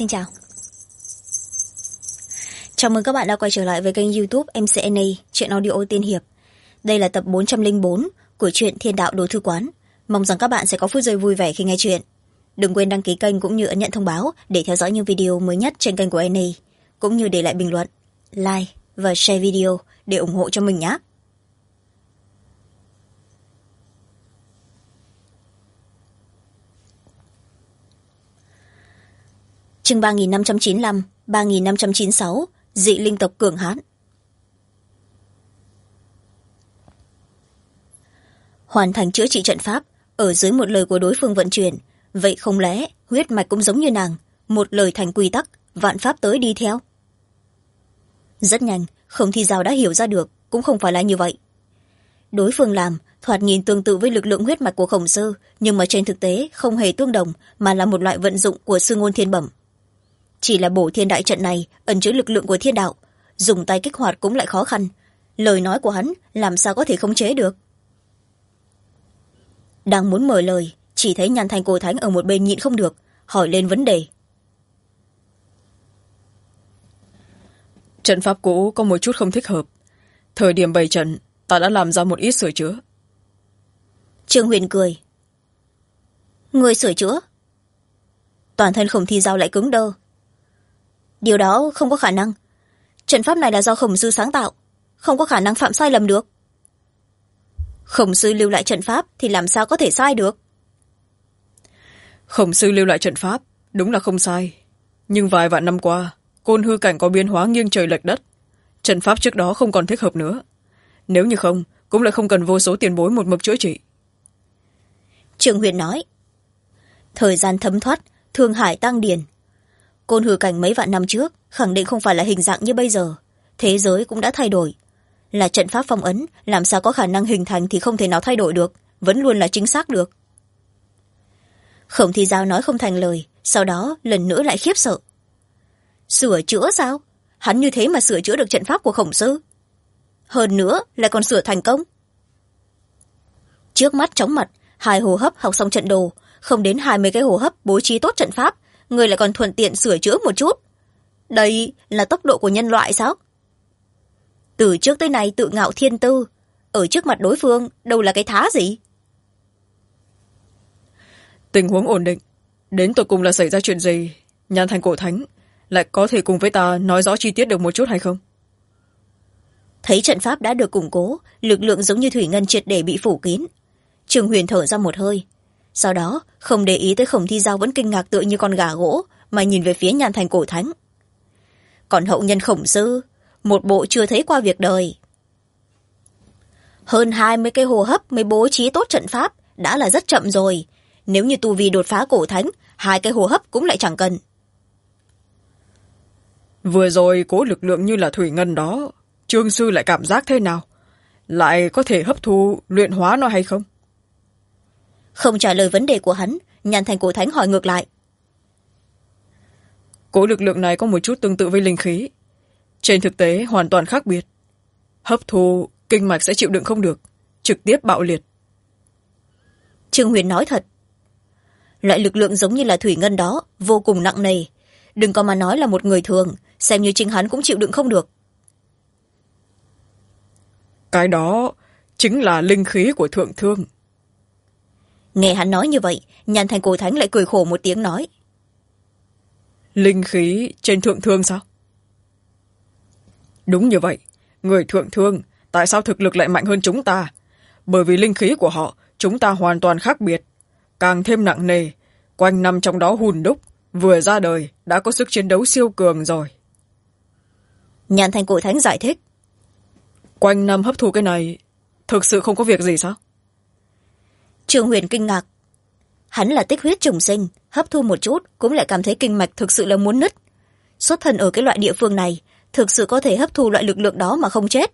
Xin chào. Chào mừng các bạn đã quay trở lại với kênh YouTube MCNA Truyện Audio Tiên Hiệp. Đây là tập 404 của truyện Thiên Đạo Đồ Thư Quán. Mong rằng các bạn sẽ có phút giây vui vẻ khi nghe chuyện. Đừng quên đăng ký kênh cũng như ấn nhận thông báo để theo dõi những video mới nhất trên kênh của NA, cũng như để lại bình luận, like và share video để ủng hộ cho mình nhé. Chương 3595, 3596, dị linh tộc cường hãn. Hoàn thành chữa trị trận pháp, ở dưới một lời của đối phương vận chuyển, vậy không lẽ huyết mạch cũng giống như nàng, một lời thành quy tắc, vạn pháp tới đi theo? Rất nhanh, Không Thi Giao đã hiểu ra được, cũng không phải là như vậy. Đối phương làm, thoạt nhìn tương tự với lực lượng huyết mạch của Khổng Sư, nhưng mà trên thực tế không hề tương đồng, mà là một loại vận dụng của sư ngôn thiên bẩm. Chỉ là bổ thiên đại trận này ẩn chứa lực lượng của thiên đạo, dùng tay kích hoạt cũng lại khó khăn, lời nói của hắn làm sao có thể khống chế được. Đang muốn mở lời, chỉ thấy Nhan Thành Cổ Thánh ở một bên nhịn không được, hỏi lên vấn đề. Trận pháp cũ có một chút không thích hợp, thời điểm bày trận ta đã làm ra một ít sửa chữa. Trương Huyền cười. Người sửa chữa? Toàn thân Khổng Thi Giao lại cứng đơ. Điều đó không có khả năng. Trận pháp này là do Khổng Sư sáng tạo, không có khả năng phạm sai lầm được. Khổng Sư lưu lại trận pháp thì làm sao có thể sai được? Khổng Sư lưu lại trận pháp đúng là không sai, nhưng vài vạn năm qua côn hư cảnh có biến hóa nghiêng trời lệch đất, trận pháp trước đó không còn thích hợp nữa. Nếu như không, cũng lại không cần vô số tiền bối một mực chữa trị. Trương Huyền nói. Thời gian thấm thoát, thương hải tăng điền. Côn hư cảnh mấy vạn năm trước khẳng định không phải là hình dạng như bây giờ, thế giới cũng đã thay đổi. Là trận pháp phong ấn, làm sao có khả năng hình thành thì không thể nào thay đổi được, vẫn luôn là chính xác được. Khổng Thi Giao nói không thành lời, sau đó lần nữa lại khiếp sợ. Sửa chữa sao? Hắn như thế mà sửa chữa được trận pháp của Khổng Sư? Hơn nữa lại còn sửa thành công. Trước mắt chóng mặt, 2 hô hấp học xong trận đồ, không đến 20 cái hô hấp bố trí tốt trận pháp, người lại còn thuận tiện sửa chữa một chút. Đây là tốc độ của nhân loại sao? Từ trước tới nay tự ngạo thiên tư, ở trước mặt đối phương đâu là cái thá gì? Tình huống ổn định, đến tột cùng là xảy ra chuyện gì? Nhan Thành Cổ Thánh lại có thể cùng với ta nói rõ chi tiết được một chút hay không? Thấy trận pháp đã được củng cố, lực lượng giống như thủy ngân triệt để bị phủ kín, Trương Huyền thở ra một hơi, sau đó không để ý tới Khổng Thi Giao vẫn kinh ngạc tựa như con gà gỗ, mà nhìn về phía Nhan Thành Cổ Thánh. Còn hậu nhân Khổng Sư, một bộ chưa thấy qua việc đời. Hơn 20 cái hô hấp mới bố trí tốt trận pháp đã là rất chậm rồi, nếu như tu vi đột phá Cổ Thánh, 2 cái hô hấp cũng lại chẳng cần. Vừa rồi cố lực lượng như là thủy ngân đó, Trương Sư lại cảm giác thế nào? Lại có thể hấp thu luyện hóa nó hay không? Không trả lời vấn đề của hắn, Nhan Thành Cổ Thánh hỏi ngược lại. Cố lực lượng này có một chút tương tự với linh khí, trên thực tế hoàn toàn khác biệt. Hấp thu kinh mạch sẽ chịu đựng không được, trực tiếp bạo liệt. Trương Huyền nói thật. Loại lực lượng giống như là thủy ngân đó vô cùng nặng nề, đừng có mà nói là một người thường, xem như chính hắn cũng chịu đựng không được. Cái đó chính là linh khí của thượng thương. Nghe hắn nói như vậy, Nhan Thành Cổ Thánh lại cười khổ một tiếng nói. Linh khí trên thượng thương sao? Đúng như vậy, người thượng thương tại sao thực lực lại mạnh hơn chúng ta? Bởi vì linh khí của họ chúng ta hoàn toàn khác biệt, càng thêm nặng nề, quanh năm trong đó hùn đúc, vừa ra đời đã có sức chiến đấu siêu cường rồi. Nhan Thành Cổ Thánh giải thích. Quanh năm hấp thu cái này thực sự không có việc gì sao? Trương Huyền kinh ngạc. Hắn là tích huyết trùng sinh, hấp thu một chút cũng lại cảm thấy kinh mạch thực sự là muốn nứt. Xuất thân ở cái loại địa phương này, thực sự có thể hấp thu loại lực lượng đó mà không chết.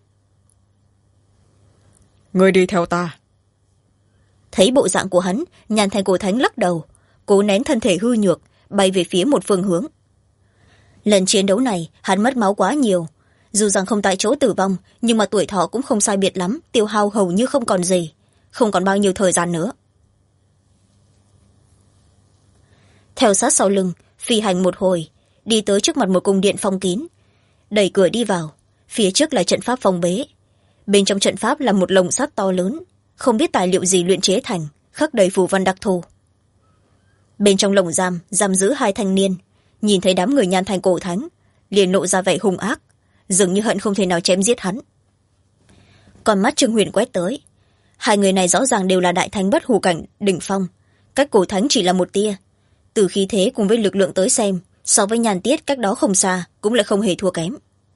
Ngươi đi theo ta. Thấy bộ dạng của hắn, Nhan Thành Cổ Thánh lắc đầu, cố nén thân thể hư nhược, bay về phía một phương hướng. Lần chiến đấu này, hắn mất máu quá nhiều. Dù rằng không tại chỗ tử vong, nhưng mà tuổi thọ cũng không sai biệt lắm, tiêu hao hầu như không còn gì, không còn bao nhiêu thời gian nữa. Theo sát sau lưng, phi hành một hồi, đi tới trước mặt một cung điện phong kín, đẩy cửa đi vào. Phía trước là trận pháp phong bế. Bên trong trận pháp là một lồng sắt to lớn, không biết tài liệu gì luyện chế thành, khắc đầy phù văn đặc thù. Bên trong lồng giam giữ hai thanh niên. Nhìn thấy đám người Nhan Thành Cổ Thánh, liền lộ ra vẻ hung ác, dường như hận không thể nào chém giết hắn. Còn mắt Trương Huyền quét tới, hai người này rõ ràng đều là đại thánh bất hủ cảnh đỉnh phong, cách Cổ Thánh chỉ là một tia. Từ khí thế cùng với lực lượng tới xem, so với Nhan Tiết cách đó không xa cũng lại không hề thua kém.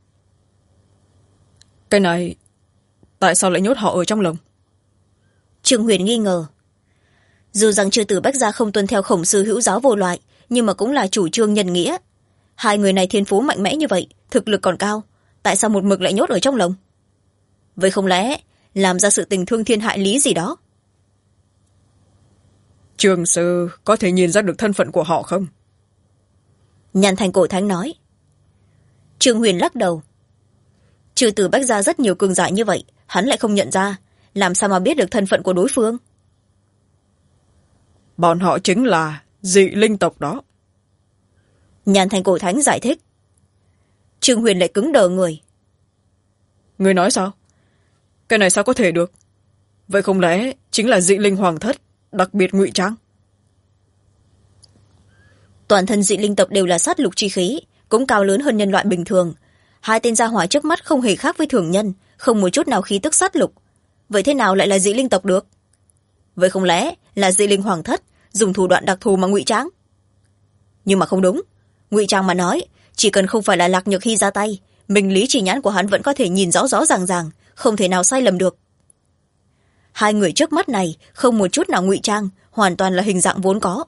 Cái này tại sao lại nhốt họ ở trong lồng? Trương Huyền nghi ngờ. Dù rằng Chư Tử Bách Gia không tuân theo Khổng Sư hữu giáo vô loại, nhưng mà cũng là chủ trương nhân nghĩa. Hai người này thiên phú mạnh mẽ như vậy, thực lực còn cao, tại sao một mực lại nhốt ở trong lồng? Vậy không lẽ làm ra sự tình thương thiên hại lý gì đó? Trường sư có thể nhìn ra được thân phận của họ không? Nhan Thành Cổ Thánh nói. Trương Huyền lắc đầu. Chư Tử Bách Gia rất nhiều cường giả như vậy, hắn lại không nhận ra, làm sao mà biết được thân phận của đối phương? Bọn họ chính là dị linh tộc đó. Nhan Thành Cổ Thánh giải thích. Trương Huyền lại cứng đờ người. Người nói sao? Cái này sao có thể được? Vậy không lẽ chính là dị linh hoàng thất, đặc biệt ngụy trang? Toàn thân dị linh tộc đều là sát lục chi khí, cũng cao lớn hơn nhân loại bình thường. Hai tên gia hỏa trước mắt không hề khác với thường nhân, không một chút nào khí tức sát lục. Vậy thế nào lại là dị linh tộc được? Vậy không lẽ là dị linh hoàng thất dùng thủ đoạn đặc thù mà ngụy trang? Nhưng mà không đúng. Ngụy trang mà nói, chỉ cần không phải là Lạc Nhược Hy ra tay, minh lý chỉ nhãn của hắn vẫn có thể nhìn rõ rõ ràng ràng, không thể nào sai lầm được. Hai người trước mắt này không một chút nào ngụy trang, hoàn toàn là hình dạng vốn có.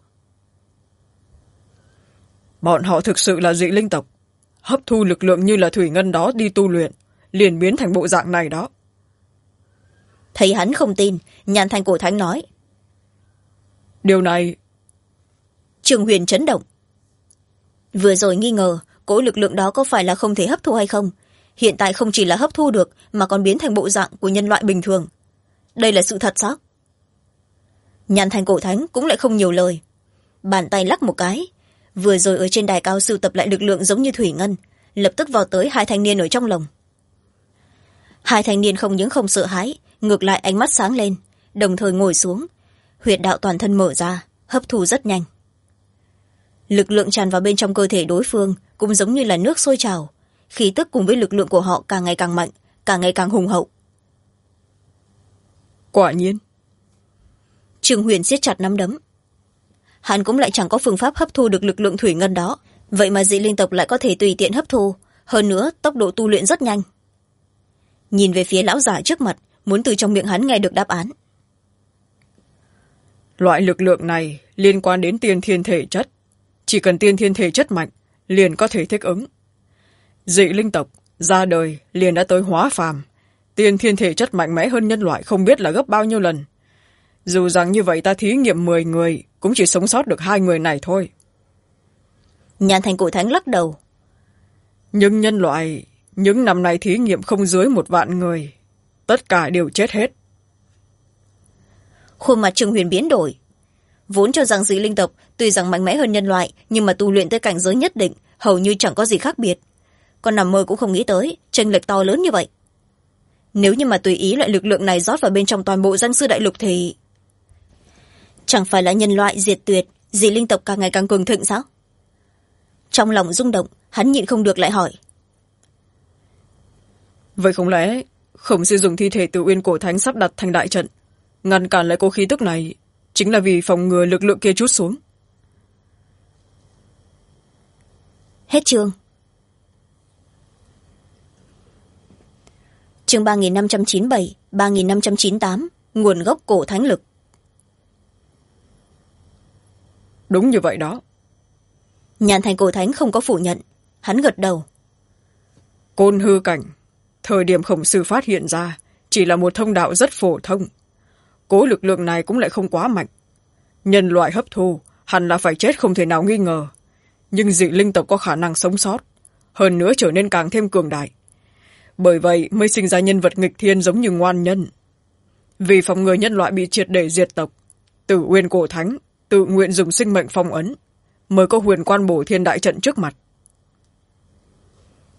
Bọn họ thực sự là dị linh tộc, hấp thu lực lượng như là thủy ngân đó đi tu luyện, liền biến thành bộ dạng này đó. Thấy hắn không tin, Nhan Thành Cổ Thánh nói. Điều này... Trương Huyền chấn động. Vừa rồi nghi ngờ cỗ lực lượng đó có phải là không thể hấp thu hay không, hiện tại không chỉ là hấp thu được mà còn biến thành bộ dạng của nhân loại bình thường. Đây là sự thật sao? Nhan Thành Cổ Thánh cũng lại không nhiều lời, bàn tay lắc một cái, vừa rồi ở trên đài cao sưu tập lại lực lượng giống như thủy ngân, lập tức vào tới hai thanh niên ở trong lồng. Hai thanh niên không những không sợ hãi, ngược lại ánh mắt sáng lên, đồng thời ngồi xuống, huyệt đạo toàn thân mở ra, hấp thu rất nhanh. Lực lượng tràn vào bên trong cơ thể đối phương cũng giống như là nước sôi trào, khí tức cùng với lực lượng của họ càng ngày càng mạnh, càng ngày càng hùng hậu. Quả nhiên. Trương Huyền siết chặt nắm đấm. Hắn cũng lại chẳng có phương pháp hấp thu được lực lượng thủy ngân đó, vậy mà dị linh tộc lại có thể tùy tiện hấp thu, hơn nữa tốc độ tu luyện rất nhanh. Nhìn về phía lão giả trước mặt, muốn từ trong miệng hắn nghe được đáp án. Loại lực lượng này liên quan đến tiên thiên thể chất, chỉ cần tiên thiên thể chất mạnh liền có thể thích ứng. Dị linh tộc ra đời liền đã tới hóa phàm, tiên thiên thể chất mạnh mẽ hơn nhân loại không biết là gấp bao nhiêu lần. Dù rằng như vậy ta thí nghiệm 10 người cũng chỉ sống sót được 2 người này thôi. Nhan Thành Cổ Thánh lắc đầu. Nhưng nhân loại những năm nay thí nghiệm không dưới 1.000 người, tất cả đều chết hết. Khuôn mặt Trương Huyền biến đổi. Vốn cho rằng dị linh tộc tuy rằng mạnh mẽ hơn nhân loại, nhưng mà tu luyện tới cảnh giới nhất định hầu như chẳng có gì khác biệt. Còn nằm mơ cũng không nghĩ tới chênh lệch to lớn như vậy. Nếu như mà tùy ý loại lực lượng này rót vào bên trong toàn bộ Giang Sư Đại Lục thì chẳng phải là nhân loại diệt tuyệt, dị linh tộc càng ngày càng cường thịnh sao? Trong lòng rung động, hắn nhịn không được lại hỏi. Vậy không lẽ Khổng Sư dùng thi thể Tử Uyên Cổ Thánh sắp đặt thành đại trận, ngăn cản lại cô khí tức này, chính là vì phòng ngừa lực lượng kia trút xuống? Hết chương. Chương 3597, 3598, nguồn gốc cổ thánh lực. Đúng như vậy đó. Nhan Thành Cổ Thánh không có phủ nhận, hắn gật đầu. Côn hư cảnh, thời điểm Khổng Sư phát hiện ra chỉ là một thông đạo rất phổ thông. Cố lực lượng này cũng lại không quá mạnh. Nhân loại hấp thu hẳn là phải chết không thể nào nghi ngờ. Nhưng dị linh tộc có khả năng sống sót, hơn nữa trở nên càng thêm cường đại. Bởi vậy mới sinh ra nhân vật nghịch thiên giống như Ngoan Nhân. Vì phòng ngừa nhân loại bị triệt để diệt tộc, Tử Uyên Cổ Thánh tự nguyện dùng sinh mệnh phong ấn, mới có huyền quan bổ thiên đại trận trước mặt.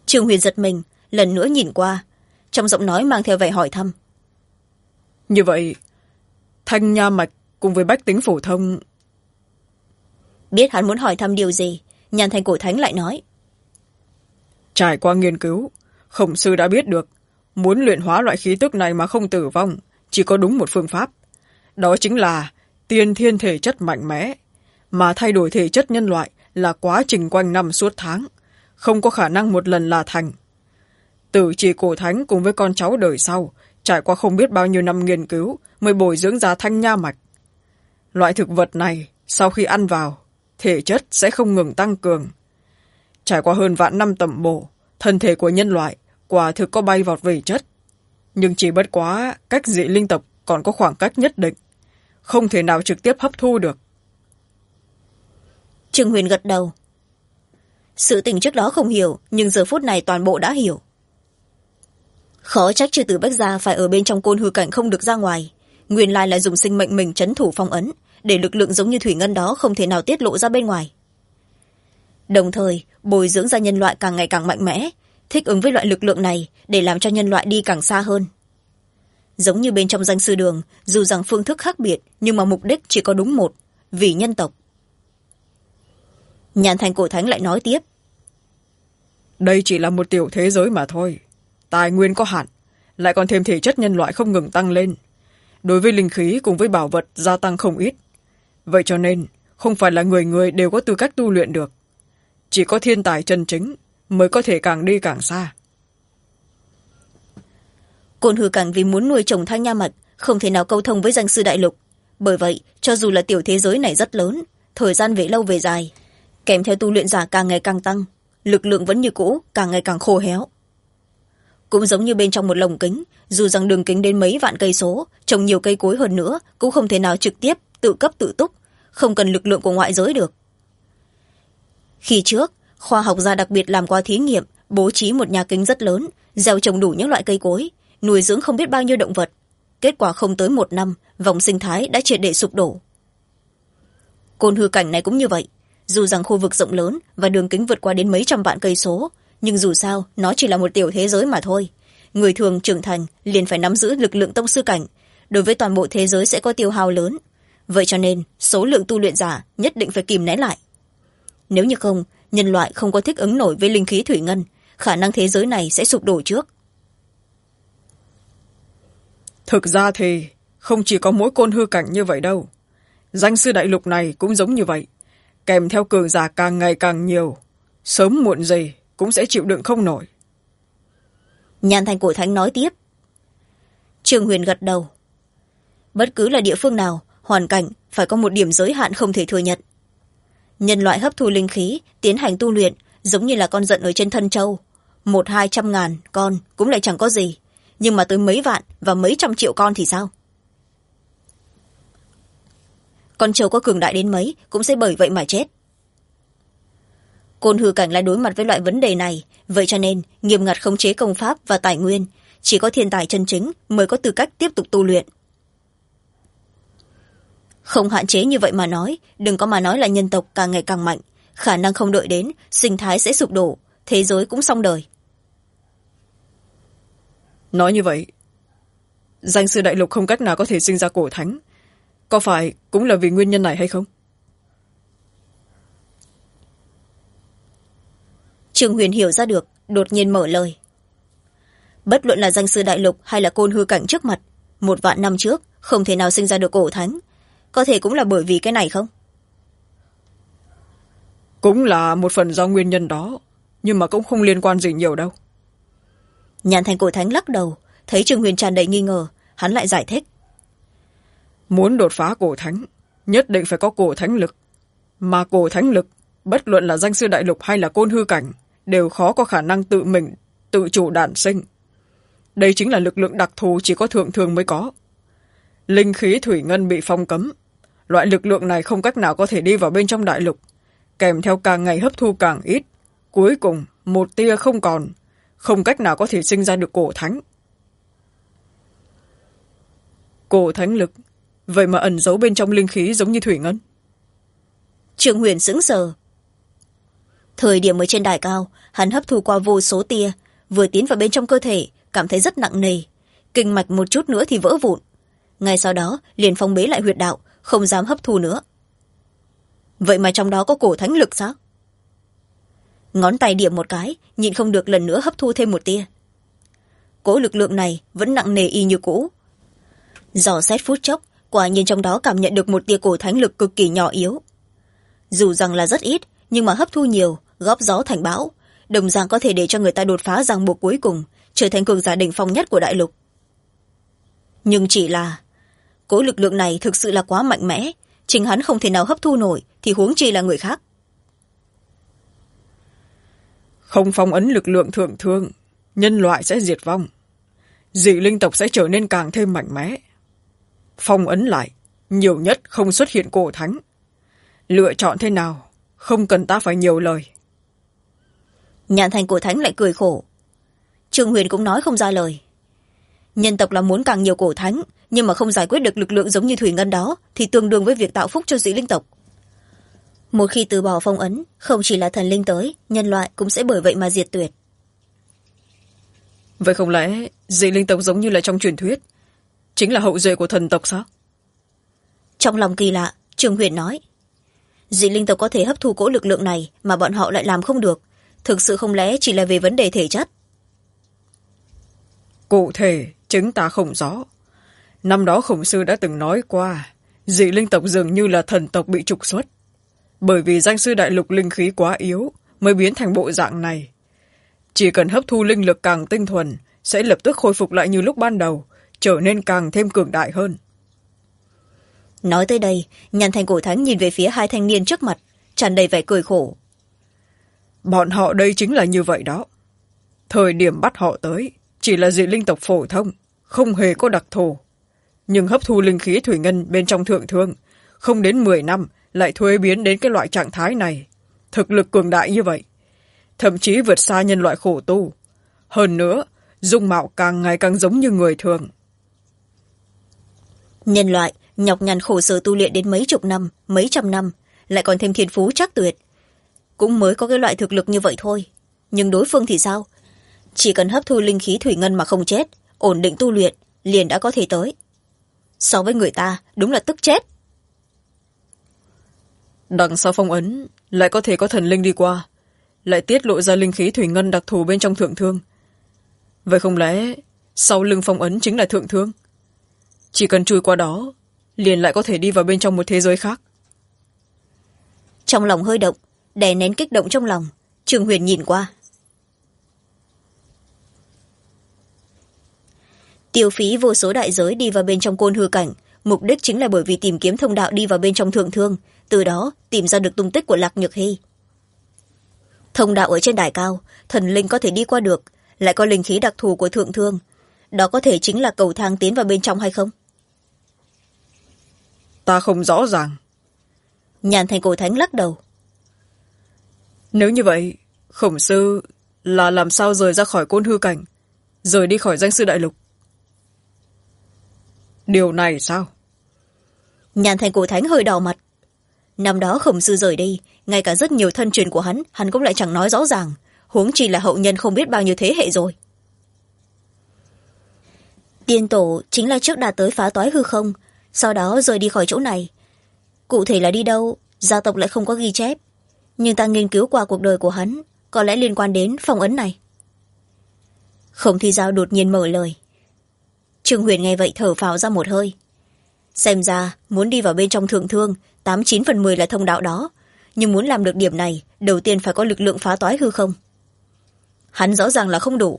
Trương Huyền giật mình, lần nữa nhìn qua, trong giọng nói mang theo vẻ hỏi thăm. Như vậy thanh nha mạch cùng với bách tính phổ thông. Biết hắn muốn hỏi thăm điều gì, Nhan Thành Cổ Thánh lại nói. Trải qua nghiên cứu, Khổng sư đã biết được, muốn luyện hóa loại khí tức này mà không tử vong, chỉ có đúng một phương pháp. Đó chính là tiên thiên thể chất mạnh mẽ, mà thay đổi thể chất nhân loại là quá trình quanh năm suốt tháng, không có khả năng một lần là thành. Tử Trì Cổ Thánh cùng với con cháu đời sau, trải qua không biết bao nhiêu năm nghiên cứu mới bồi dưỡng ra thanh nha mạch. Loại thực vật này, sau khi ăn vào, thể chất sẽ không ngừng tăng cường. Trải qua hơn vạn năm tầm bổ, thân thể của nhân loại quả thực có bay vọt về chất. Nhưng chỉ bất quá cách dị linh tộc còn có khoảng cách nhất định, không thể nào trực tiếp hấp thu được. Trương Huyền gật đầu. Sự tình trước đó không hiểu, nhưng giờ phút này toàn bộ đã hiểu. Khó trách Chư Tử Bách Gia phải ở bên trong côn hư cảnh không được ra ngoài. Nguyên lai là dùng sinh mệnh mình trấn thủ phong ấn, để lực lượng giống như thủy ngân đó không thể nào tiết lộ ra bên ngoài. Đồng thời, bồi dưỡng ra nhân loại càng ngày càng mạnh mẽ, thích ứng với loại lực lượng này để làm cho nhân loại đi càng xa hơn. Giống như bên trong danh sư đường, dù rằng phương thức khác biệt, nhưng mà mục đích chỉ có đúng một, vì nhân tộc. Nhan Thành Cổ Thánh lại nói tiếp. Đây chỉ là một tiểu thế giới mà thôi. Tài nguyên có hạn, lại còn thêm thể chất nhân loại không ngừng tăng lên. Đối với linh khí cùng với bảo vật gia tăng không ít. Vậy cho nên, không phải là người người đều có tư cách tu luyện được. Chỉ có thiên tài chân chính mới có thể càng đi càng xa. Côn hư cảnh vì muốn nuôi trồng thanh nha mạch, không thể nào câu thông với danh sư đại lục. Bởi vậy, cho dù là tiểu thế giới này rất lớn, thời gian về lâu về dài, kèm theo tu luyện giả càng ngày càng tăng, lực lượng vẫn như cũ, càng ngày càng khô héo. Cũng giống như bên trong một lồng kính, dù rằng đường kính đến mấy vạn cây số, trồng nhiều cây cối hơn nữa, cũng không thể nào trực tiếp tự cấp tự túc, không cần lực lượng của ngoại giới được. Khi trước, khoa học gia đặc biệt làm qua thí nghiệm, bố trí một nhà kính rất lớn, gieo trồng đủ những loại cây cối, nuôi dưỡng không biết bao nhiêu động vật. Kết quả không tới 1 năm, vòng sinh thái đã triệt để sụp đổ. Côn hư cảnh này cũng như vậy, dù rằng khu vực rộng lớn và đường kính vượt qua đến mấy trăm vạn cây số, nhưng dù sao nó chỉ là một tiểu thế giới mà thôi. Người thường trưởng thành liền phải nắm giữ lực lượng tông sư cảnh, đối với toàn bộ thế giới sẽ có tiêu hao lớn. Vậy cho nên số lượng tu luyện giả nhất định phải kìm nén lại. Nếu như không, nhân loại không có thích ứng nổi với linh khí thủy ngân, khả năng thế giới này sẽ sụp đổ trước. Thực ra thì không chỉ có mỗi côn hư cảnh như vậy đâu. Danh sư đại lục này cũng giống như vậy, kèm theo cường giả càng ngày càng nhiều, sớm muộn gì cũng sẽ chịu đựng không nổi. Nhan Thành Cổ Thánh nói tiếp. Trương Huyền gật đầu. Bất cứ là địa phương nào, hoàn cảnh phải có một điểm giới hạn không thể thừa nhận. Nhân loại hấp thu linh khí, tiến hành tu luyện, giống như là con giận ở trên thân trâu. 100-200 ngàn con cũng lại chẳng có gì, nhưng mà tới mấy vạn và mấy trăm triệu con thì sao? Con trâu có cường đại đến mấy cũng sẽ bởi vậy mà chết. Côn hư cảnh lại đối mặt với loại vấn đề này, vậy cho nên nghiêm ngặt khống chế công pháp và tài nguyên, chỉ có thiên tài chân chính mới có tư cách tiếp tục tu luyện. Không hạn chế như vậy mà nói, đừng có mà nói là nhân tộc càng ngày càng mạnh, khả năng không đợi đến, sinh thái sẽ sụp đổ, thế giới cũng xong đời. Nói như vậy, danh sư đại lục không cách nào có thể sinh ra cổ thánh, có phải cũng là vì nguyên nhân này hay không? Trương Huyền hiểu ra được, đột nhiên mở lời. Bất luận là danh sư đại lục hay là côn hư cảnh trước mặt, 1 vạn năm trước không thể nào sinh ra được cổ thánh, có thể cũng là bởi vì cái này không? Cũng là một phần do nguyên nhân đó, nhưng mà cũng không liên quan gì nhiều đâu. Nhan Thành Cổ Thánh lắc đầu, thấy Trương Huyền tràn đầy nghi ngờ, hắn lại giải thích. Muốn đột phá cổ thánh, nhất định phải có cổ thánh lực. Mà cổ thánh lực, bất luận là danh sư đại lục hay là côn hư cảnh, đều khó có khả năng tự mình, tự chủ đản sinh. Đây chính là lực lượng đặc thù chỉ có thượng thường mới có. Linh khí thủy ngân bị phong cấm. Loại lực lượng này không cách nào có thể đi vào bên trong đại lục, kèm theo càng ngày hấp thu càng ít. Cuối cùng, một tia không còn, không cách nào có thể sinh ra được cổ thánh. Cổ thánh lực, vậy mà ẩn giấu bên trong linh khí giống như thủy ngân. Trương Huyền sững sờ. thời điểm ở trên đài cao hắn hấp thu qua vô số tia, vừa tiến vào bên trong cơ thể cảm thấy rất nặng nề, kinh mạch một chút nữa thì vỡ vụn, ngay sau đó liền phong bế lại huyệt đạo, không dám hấp thu nữa. Vậy mà trong đó có cổ thánh lực sao? Ngón tay điểm một cái, nhịn không được lần nữa hấp thu thêm một tia. Cỗ lực lượng này vẫn nặng nề y như cũ. Dò xét phút chốc, quả nhiên trong đó cảm nhận được một tia cổ thánh lực cực kỳ nhỏ yếu. Dù rằng là rất ít, nhưng mà hấp thu nhiều, góp gió thành bão, đồng dạng có thể để cho người ta đột phá ràng buộc cuối cùng, trở thành cường giả đỉnh phong nhất của đại lục. Nhưng chỉ là cỗ lực lượng này thực sự là quá mạnh mẽ, chính hắn không thể nào hấp thu nổi thì huống chi là người khác. Không phong ấn lực lượng thượng thương, nhân loại sẽ diệt vong, dị linh tộc sẽ trở nên càng thêm mạnh mẽ. Phong ấn lại, nhiều nhất không xuất hiện cổ thánh. Lựa chọn thế nào, không cần ta phải nhiều lời. Nhạn thành cổ thánh lại cười khổ. Trương Huyền cũng nói không ra lời. Nhân tộc là muốn càng nhiều cổ thánh, nhưng mà không giải quyết được lực lượng giống như thủy ngân đó thì tương đương với việc tạo phúc cho dị linh tộc. Một khi từ bỏ phong ấn, không chỉ là thần linh tới, nhân loại cũng sẽ bởi vậy mà diệt tuyệt. Vậy không lẽ dị linh tộc giống như là trong truyền thuyết, chính là hậu duệ của thần tộc sao? Trong lòng kỳ lạ, Trương Huyền nói, dị linh tộc có thể hấp thu cỗ lực lượng này mà bọn họ lại làm không được, thực sự không lẽ chỉ là về vấn đề thể chất? Cụ thể chúng ta không rõ. Năm đó Khổng Sư đã từng nói qua, dị linh tộc dường như là thần tộc bị trục xuất, bởi vì danh sư đại lục linh khí quá yếu mới biến thành bộ dạng này. Chỉ cần hấp thu linh lực càng tinh thuần, sẽ lập tức khôi phục lại như lúc ban đầu, trở nên càng thêm cường đại hơn. Nói tới đây, Nhàn thành cổ thánh nhìn về phía hai thanh niên trước mặt, tràn đầy vẻ cười khổ. Bọn họ đây chính là như vậy đó. Thời điểm bắt họ tới chỉ là dị linh tộc phổ thông, không hề có đặc thù, nhưng hấp thu linh khí thủy ngân bên trong thượng thương, không đến 10 năm lại thuế biến đến cái loại trạng thái này. Thực lực cường đại như vậy, thậm chí vượt xa nhân loại khổ tu. Hơn nữa, dung mạo càng ngày càng giống như người thường. Nhân loại nhọc nhằn khổ sở tu luyện đến mấy chục năm, mấy trăm năm, lại còn thêm thiên phú chắc tuyệt, cũng mới có cái loại thực lực như vậy thôi. Nhưng đối phương thì sao? Chỉ cần hấp thu linh khí thủy ngân mà không chết, ổn định tu luyện, liền đã có thể tới. So với người ta, đúng là tức chết. Đằng sau phong ấn, lại có thể có thần linh đi qua, lại tiết lộ ra linh khí thủy ngân đặc thù bên trong thượng thương. Vậy không lẽ sau lưng phong ấn chính là thượng thương? Chỉ cần chui qua đó, liền lại có thể đi vào bên trong một thế giới khác. Trong lòng hơi động, đè nén kích động trong lòng, Trương Huyền nhìn qua. Tiêu phí vô số đại giới đi vào bên trong côn hư cảnh, mục đích chính là bởi vì tìm kiếm thông đạo đi vào bên trong thượng thương, từ đó tìm ra được tung tích của Lạc Nhược Hy. Thông đạo ở trên đài cao, thần linh có thể đi qua được, lại có linh khí đặc thù của thượng thương, đó có thể chính là cầu thang tiến vào bên trong hay không? Ta không rõ ràng. Nhàn thành cổ thánh lắc đầu. Nếu như vậy, Khổng Sư là làm sao rời ra khỏi côn hư cảnh, rời đi khỏi danh sư đại lục? Điều này sao? Nhàn thành cổ thánh hơi đỏ mặt. Năm đó Khổng Sư rời đi, ngay cả rất nhiều thân truyền của hắn cũng lại chẳng nói rõ ràng, huống chi là hậu nhân không biết bao nhiêu thế hệ rồi. Tiên tổ chính là trước đạt tới phá toái hư không, sau đó rời đi khỏi chỗ này. Cụ thể là đi đâu, gia tộc lại không có ghi chép, nhưng ta nghiên cứu qua cuộc đời của hắn, có lẽ liên quan đến phong ấn này. Không Thi Giao đột nhiên mở lời. Trương Huyền nghe vậy thở phào ra một hơi. Xem ra muốn đi vào bên trong thượng thương, 89/10 là thông đạo đó, nhưng muốn làm được điểm này, đầu tiên phải có lực lượng phá toái hư không. Hắn rõ ràng là không đủ.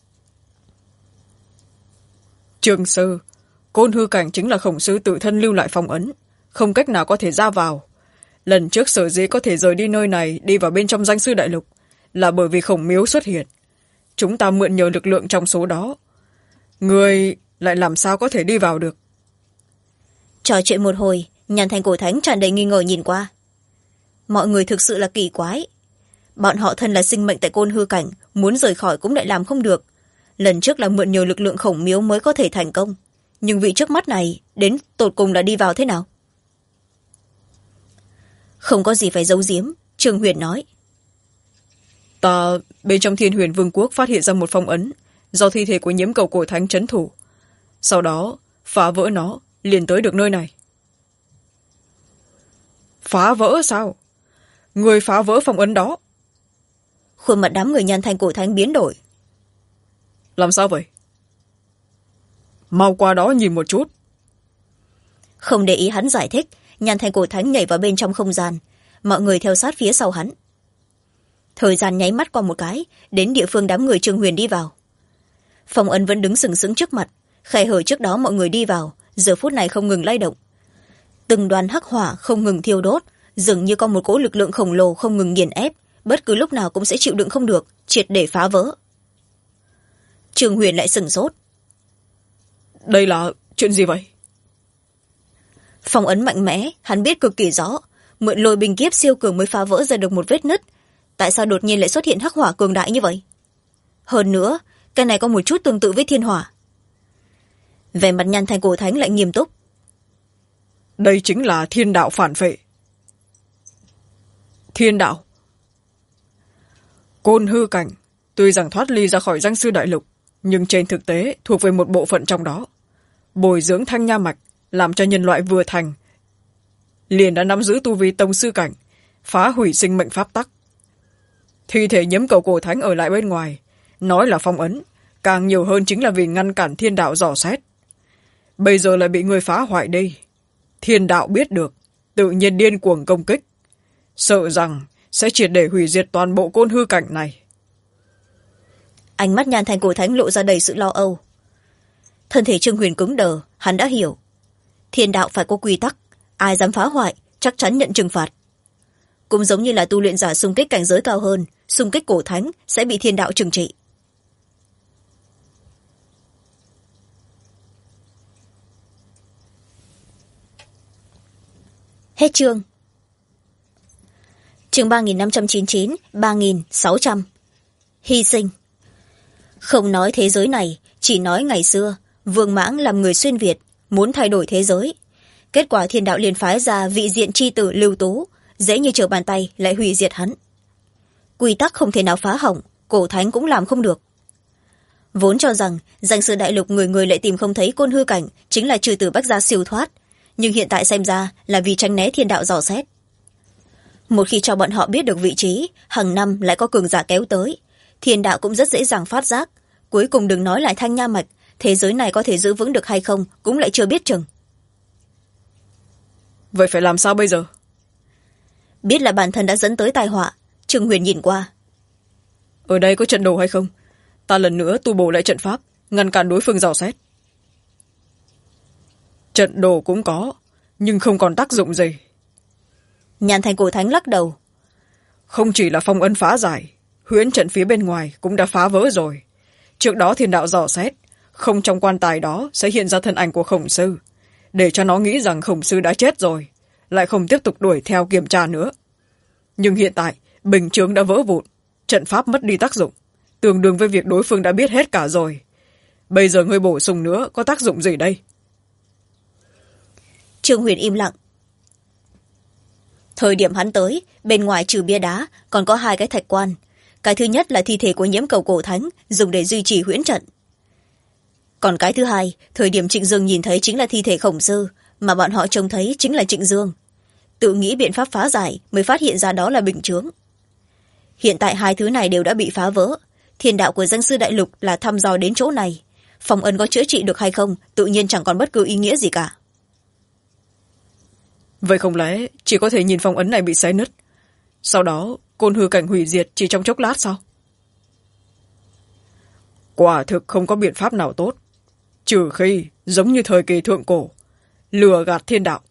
Trương Sư, côn hư cảnh chính là Khổng Sư tự thân lưu lại phong ấn, không cách nào có thể ra vào. Lần trước sở dĩ có thể rời đi nơi này đi vào bên trong danh sư đại lục là bởi vì Khổng Miếu xuất hiện. Chúng ta mượn nhờ lực lượng trong số đó. Người lại làm sao có thể đi vào được? Trò chuyện một hồi, Nhàn thành cổ thánh tràn đầy nghi ngờ nhìn qua. Mọi người thực sự là kỳ quái. Bọn họ thân là sinh mệnh tại côn hư cảnh, muốn rời khỏi cũng lại làm không được. Lần trước là mượn nhờ lực lượng Khổng Miếu mới có thể thành công, nhưng vị trước mắt này đến tột cùng là đi vào thế nào? Không có gì phải giấu giếm, Trương Huyền nói. Ta bên trong Thiên Huyền Vương quốc phát hiện ra một phong ấn do thi thể của Nhiễm Cầu Cổ Thánh trấn thủ. Sau đó phá vỡ nó, liền tới được nơi này. Phá vỡ sao? Người phá vỡ phong ấn đó? Khuôn mặt đám người Nhan Thanh Cổ Thánh biến đổi. Làm sao vậy? Mau qua đó nhìn một chút. Không để ý hắn giải thích, Nhan Thanh Cổ Thánh nhảy vào bên trong không gian, mọi người theo sát phía sau hắn. Thời gian nháy mắt qua một cái, đến địa phương đám người Trương Huyền đi vào. Phong ấn vẫn đứng sừng sững trước mặt, khe hở trước đó mọi người đi vào giờ phút này không ngừng lay động. Từng đoàn hắc hỏa không ngừng thiêu đốt, dường như có một cỗ lực lượng khổng lồ không ngừng nghiền ép, bất cứ lúc nào cũng sẽ chịu đựng không được, triệt để phá vỡ. Trương Huyền lại sửng sốt. Đây là chuyện gì vậy? Phong ấn mạnh mẽ, hắn biết cực kỳ rõ, mượn lôi binh kiếp siêu cường mới phá vỡ ra được một vết nứt. Tại sao đột nhiên lại xuất hiện hắc hỏa cường đại như vậy? Hơn nữa, cái này có một chút tương tự với thiên hỏa. Vẻ mặt Nhan Thanh Cổ Thánh lại nghiêm túc. Đây chính là thiên đạo phản phệ. Thiên đạo? Côn hư cảnh, tuy rằng thoát ly ra khỏi danh sư đại lục, nhưng trên thực tế thuộc về một bộ phận trong đó. Bồi dưỡng thanh nha mạch, làm cho nhân loại vừa thành, liền đã nắm giữ tu vi tông sư cảnh, phá hủy sinh mệnh pháp tắc. Thi thể Nhiễm Cầu Cổ Thánh ở lại bên ngoài, nói là phong ấn, càng nhiều hơn chính là vì ngăn cản thiên đạo dò xét. Bây giờ lại bị người phá hoại đi. Thiên đạo biết được, tự nhiên điên cuồng công kích, sợ rằng sẽ triệt để hủy diệt toàn bộ côn hư cảnh này. Ánh mắt Nhan Thanh Cổ Thánh lộ ra đầy sự lo âu. Thân thể Trương Huyền cứng đờ, hắn đã hiểu. Thiên đạo phải có quy tắc, ai dám phá hoại chắc chắn nhận trừng phạt. Cũng giống như là tu luyện giả xung kích cảnh giới cao hơn, xung kích cổ thánh sẽ bị thiên đạo trừng trị. Hết chương. Chương 3599, 3600. Hy sinh. Không nói thế giới này, chỉ nói ngày xưa, Vương Mãng làm người xuyên Việt, muốn thay đổi thế giới. Kết quả thiên đạo liền phái ra vị diện chi tử Lưu Tú, dễ như trở bàn tay lại hủy diệt hắn. Quy tắc không thể nào phá hỏng, cổ thánh cũng làm không được. Vốn cho rằng danh sư đại lục người người lại tìm không thấy côn hư cảnh chính là trừ tử bách gia siêu thoát, nhưng hiện tại xem ra là vì tránh né thiên đạo dò xét. Một khi cho bọn họ biết được vị trí, hàng năm lại có cường giả kéo tới, thiên đạo cũng rất dễ dàng phát giác. Cuối cùng đừng nói lại thanh nha mạch, thế giới này có thể giữ vững được hay không cũng lại chưa biết chừng. Vậy phải làm sao bây giờ? Biết là bản thân đã dẫn tới tai họa, Trương Huyền nhìn qua. Ở đây có trận đồ hay không? Ta lần nữa tu bổ lại trận pháp, ngăn cản đối phương dò xét. Trận đồ cũng có, nhưng không còn tác dụng gì. Nhan Thanh Cổ Thánh lắc đầu. Không chỉ là phong ấn phá giải, huyễn trận phía bên ngoài cũng đã phá vỡ rồi. Trước đó thiên đạo dò xét, không trong quan tài đó sẽ hiện ra thân ảnh của Khổng Sư, để cho nó nghĩ rằng Khổng Sư đã chết rồi, lại không tiếp tục đuổi theo kiểm tra nữa. Nhưng hiện tại bình chướng đã vỡ vụn, trận pháp mất đi tác dụng, tương đương với việc đối phương đã biết hết cả rồi. Bây giờ ngươi bổ sung nữa có tác dụng gì đây? Trương Huyền im lặng. Thời điểm hắn tới, bên ngoài trừ bia đá còn có hai cái thạch quan. Cái thứ nhất là thi thể của Nhiễm Cầu Cổ Thánh, dùng để duy trì huyễn trận. Còn cái thứ hai, thời điểm Trịnh Dương nhìn thấy chính là thi thể Khổng Sư, mà bọn họ trông thấy chính là Trịnh Dương. Tự nghĩ biện pháp phá giải mới phát hiện ra đó là bình chướng. Hiện tại hai thứ này đều đã bị phá vỡ. Thiên đạo của danh sư đại lục là thăm dò đến chỗ này. Phong ấn có chữa trị được hay không, tự nhiên chẳng còn bất cứ ý nghĩa gì cả. Vậy không lẽ chỉ có thể nhìn phong ấn này bị xé nứt, sau đó côn hư cảnh hủy diệt chỉ trong chốc lát sao? Quả thực không có biện pháp nào tốt, trừ khi giống như thời kỳ thượng cổ, lừa gạt thiên đạo.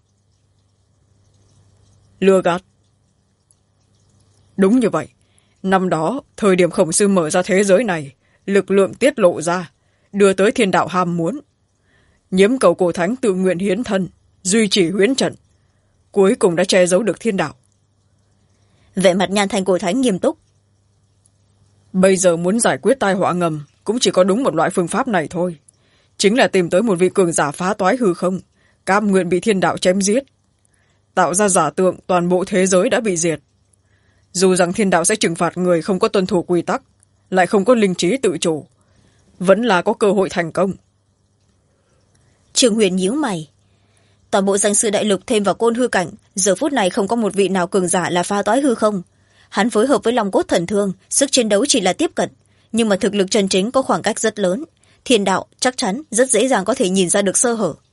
Lừa gạt? Đúng như vậy. Năm đó thời điểm Khổng Sư mở ra thế giới này, lực lượng tiết lộ ra, đưa tới thiên đạo ham muốn. Nhiễm Cầu Cổ Thánh tự nguyện hiến thân, duy trì huyễn trận, cuối cùng đã che giấu được thiên đạo. Vẻ mặt Nhan Thanh Cổ Thánh nghiêm túc. Bây giờ muốn giải quyết tai họa ngầm cũng chỉ có đúng một loại phương pháp này thôi, chính là tìm tới một vị cường giả phá toái hư không, cam nguyện bị thiên đạo chém giết, tạo ra giả tượng toàn bộ thế giới đã bị diệt. dù rằng thiên đạo sẽ trừng phạt người không có tuân thủ quy tắc, lại không có linh trí tự chủ, vẫn là có cơ hội thành công. Trương Huyền nhíu mày. Toàn bộ danh sư đại lục thêm vào côn hư cảnh, giờ phút này không có một vị nào cường giả là phá toái hư không. Hắn phối hợp với long cốt thần thương, sức chiến đấu chỉ là tiếp cận, nhưng mà thực lực chân chính có khoảng cách rất lớn. Thiên đạo chắc chắn rất dễ dàng có thể nhìn ra được sơ hở.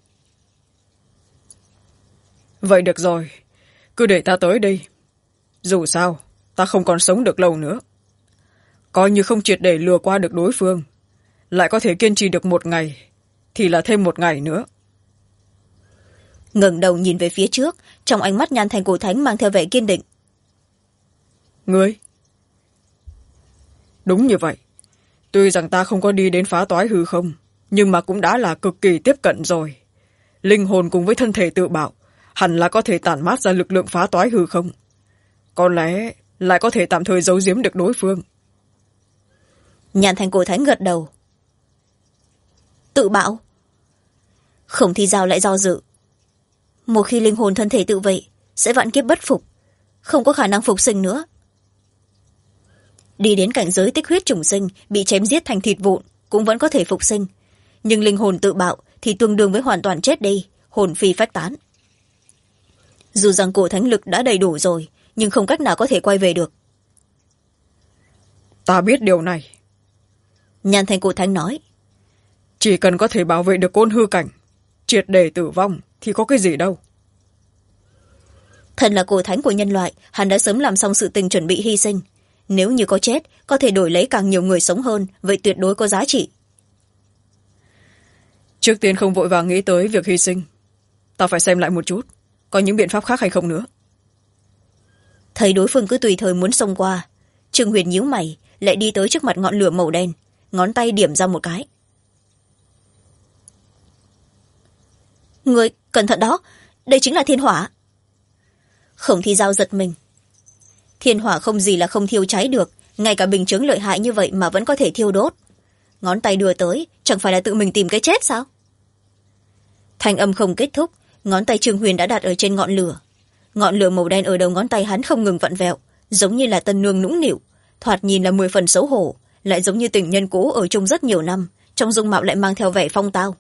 Vậy được rồi, cứ để ta tới đi. Dù sao ta không còn sống được lâu nữa. Coi như không triệt để lừa qua được đối phương, lại có thể kiên trì được 1 ngày thì là thêm 1 ngày nữa. Ngẩng đầu nhìn về phía trước, trong ánh mắt Nhan Thành Cổ Thánh mang theo vẻ kiên định. Ngươi? Đúng như vậy. Tuy rằng ta không có đi đến phá toái hư không, nhưng mà cũng đã là cực kỳ tiếp cận rồi. Linh hồn cùng với thân thể tự bạo hẳn là có thể tản mát ra lực lượng phá toái hư không. Có lẽ lại có thể tạm thời giấu giếm được đối phương. Nhan Thành Cổ Thánh gật đầu. Tự bạo? Khổng Thi Giao lại do dự. Một khi linh hồn thân thể tự vệ sẽ vạn kiếp bất phục, không có khả năng phục sinh nữa. Đi đến cảnh giới tích huyết trùng sinh, bị chém giết thành thịt vụn cũng vẫn có thể phục sinh, nhưng linh hồn tự bạo thì tương đương với hoàn toàn chết đi, hồn phi phách tán. Dù rằng cổ thánh lực đã đầy đủ rồi, nhưng không cách nào có thể quay về được. Ta biết điều này. Nhan Thành Cổ Thánh nói. Chỉ cần có thể bảo vệ được côn hư cảnh, triệt để tử vong thì có cái gì đâu. Thần là cổ thánh của nhân loại, hắn đã sớm làm xong sự tình chuẩn bị hy sinh. Nếu như có chết, có thể đổi lấy càng nhiều người sống hơn, vậy tuyệt đối có giá trị. Trước tiên không vội vàng nghĩ tới việc hy sinh. Ta phải xem lại một chút, có những biện pháp khác hay không nữa. Thấy đối phương cứ tùy thời muốn xông qua, Trương Huyền nhíu mày, lại đi tới trước mặt ngọn lửa màu đen, ngón tay điểm ra một cái. Người, cẩn thận đó, đây chính là thiên hỏa. Khổng Thi Giao giật mình. Thiên hỏa không gì là không thiêu cháy được, ngay cả bình chướng lợi hại như vậy mà vẫn có thể thiêu đốt. Ngón tay đưa tới, chẳng phải là tự mình tìm cái chết sao? Thanh âm không kết thúc, ngón tay Trương Huyền đã đặt ở trên ngọn lửa. Ngọn lửa màu đen ở đầu ngón tay hắn không ngừng vặn vẹo, giống như là tân nương nũng nịu, thoạt nhìn là 10 phần xấu hổ, lại giống như tình nhân cũ ở chung rất nhiều năm, trong dung mạo lại mang theo vẻ phong tao.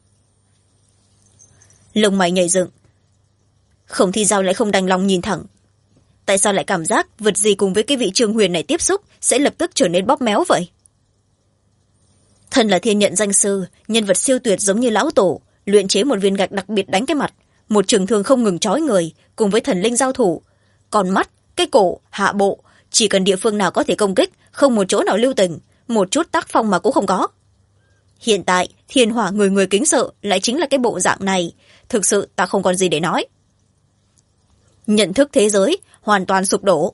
Lông mày nhảy dựng. Khổng Thi Giao lại không đành lòng nhìn thẳng. Tại sao lại cảm giác vật gì cùng với cái vị Trương Huyền này tiếp xúc sẽ lập tức trở nên bóp méo vậy? Thân là thiên nhận danh sư, nhân vật siêu tuyệt giống như lão tổ, luyện chế một viên gạch đặc biệt đánh cái mặt, một trường thương không ngừng trói người, cùng với thần linh giao thủ. Còn mắt, cái cổ, hạ bộ, chỉ cần địa phương nào có thể công kích, không một chỗ nào lưu tình, một chút tác phong mà cũng không có. Hiện tại, thiên hỏa người người kính sợ lại chính là cái bộ dạng này. Thực sự ta không còn gì để nói. Nhận thức thế giới hoàn toàn sụp đổ.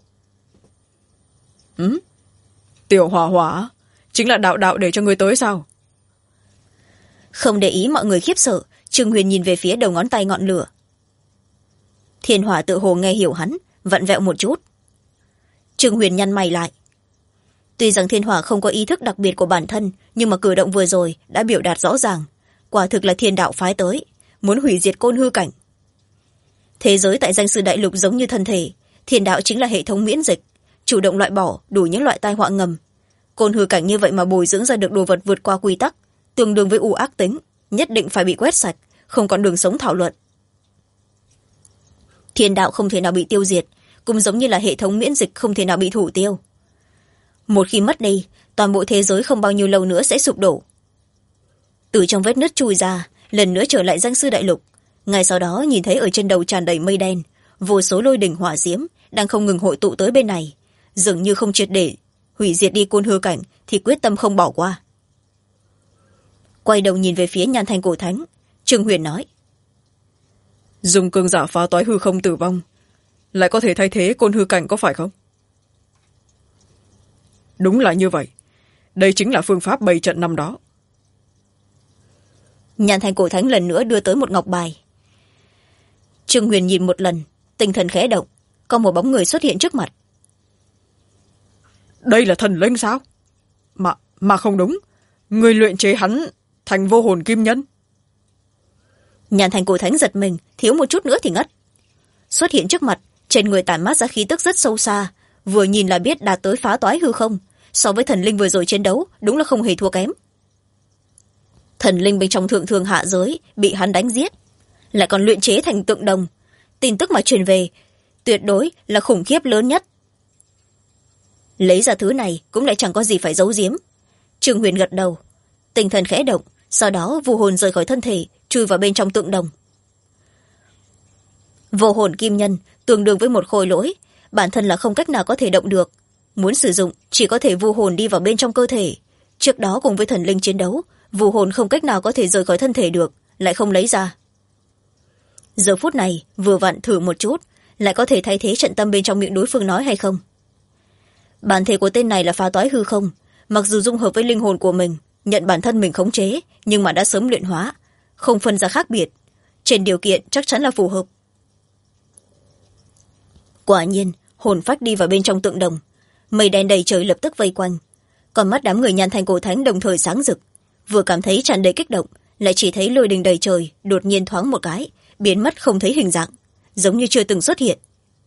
Tiểu hỏa hỏa, chính là đạo đạo để cho người tới sao? Không để ý mọi người khiếp sợ, Trương Huyền nhìn về phía đầu ngón tay ngọn lửa. Thiên hỏa tự hồ nghe hiểu hắn, vặn vẹo một chút. Trương Huyền nhăn mày lại. Tuy rằng thiên hỏa không có ý thức đặc biệt của bản thân, nhưng mà cử động vừa rồi đã biểu đạt rõ ràng. Quả thực là thiên đạo phái tới, muốn hủy diệt côn hư cảnh. Thế giới tại danh sư đại lục giống như thân thể, thiên đạo chính là hệ thống miễn dịch, chủ động loại bỏ đủ những loại tai họa ngầm. Côn hư cảnh như vậy mà bồi dưỡng ra được đồ vật vượt qua quy tắc, tương đương với u ác tính, nhất định phải bị quét sạch, không còn đường sống thảo luận. Thiên đạo không thể nào bị tiêu diệt, cũng giống như là hệ thống miễn dịch không thể nào bị thủ tiêu. Một khi mất đi, toàn bộ thế giới không bao nhiêu lâu nữa sẽ sụp đổ. Từ trong vết nứt chui ra, lần nữa trở lại danh sư đại lục. Ngay sau đó nhìn thấy ở trên đầu tràn đầy mây đen, vô số lôi đỉnh hỏa diễm đang không ngừng hội tụ tới bên này, dường như không triệt để hủy diệt đi côn hư cảnh thì quyết tâm không bỏ qua. Quay đầu nhìn về phía Nhan Thành Cổ Thánh, Trương Huyền nói. Dùng cường giả phá toái hư không tử vong, lại có thể thay thế côn hư cảnh có phải không? Đúng là như vậy. Đây chính là phương pháp bày trận năm đó. Nhan Thành Cổ Thánh lần nữa đưa tới một ngọc bài. Trương Huyền nhìn một lần, tinh thần khẽ động, có một bóng người xuất hiện trước mặt. Đây là thần linh sao? Mà không đúng, người luyện chế hắn thành vô hồn kim nhân. Nhan Thành Cổ Thánh giật mình, thiếu một chút nữa thì ngất. Xuất hiện trước mặt, trên người tản mát ra khí tức rất sâu xa, vừa nhìn là biết đạt tới phá toái hư không, so với thần linh vừa rồi chiến đấu đúng là không hề thua kém. Thần linh bên trong thượng thương hạ giới bị hắn đánh giết, lại còn luyện chế thành tượng đồng. Tin tức mà truyền về tuyệt đối là khủng khiếp lớn nhất. Lấy ra thứ này cũng lại chẳng có gì phải giấu giếm. Trương Huyền gật đầu, tinh thần khẽ động, sau đó vu hồn rời khỏi thân thể, chui vào bên trong tượng đồng. Vô hồn kim nhân tương đương với một khối lỗi, bản thân là không cách nào có thể động được, muốn sử dụng chỉ có thể vu hồn đi vào bên trong cơ thể. Trước đó cùng với thần linh chiến đấu, vu hồn không cách nào có thể rời khỏi thân thể được, lại không lấy ra. Giờ phút này vừa vặn thử một chút, lại có thể thay thế trận tâm bên trong miệng đối phương nói hay không. Bản thể của tên này là phá toái hư không, mặc dù dung hợp với linh hồn của mình, nhận bản thân mình khống chế, nhưng mà đã sớm luyện hóa, không phân ra khác biệt, trên điều kiện chắc chắn là phù hợp. Quả nhiên hồn phách đi vào bên trong tượng đồng, mây đen đầy trời lập tức vây quanh, còn mắt đám người Nhan Thành Cổ Thánh đồng thời sáng rực, vừa cảm thấy tràn đầy kích động, lại chỉ thấy lôi đình đầy trời đột nhiên thoáng một cái biến mất không thấy hình dạng, giống như chưa từng xuất hiện.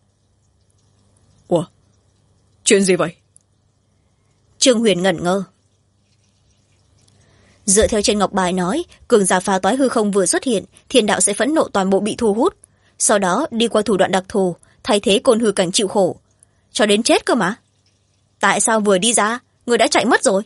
Ủa, chuyện gì vậy? Trương Huyền ngẩn ngơ. Dựa theo trên ngọc bài nói, cường giả phá toái hư không vừa xuất hiện, thiên đạo sẽ phẫn nộ toàn bộ bị thu hút, sau đó đi qua thủ đoạn đặc thù thay thế côn hư cảnh chịu khổ cho đến chết cơ mà. Tại sao vừa đi ra người đã chạy mất rồi?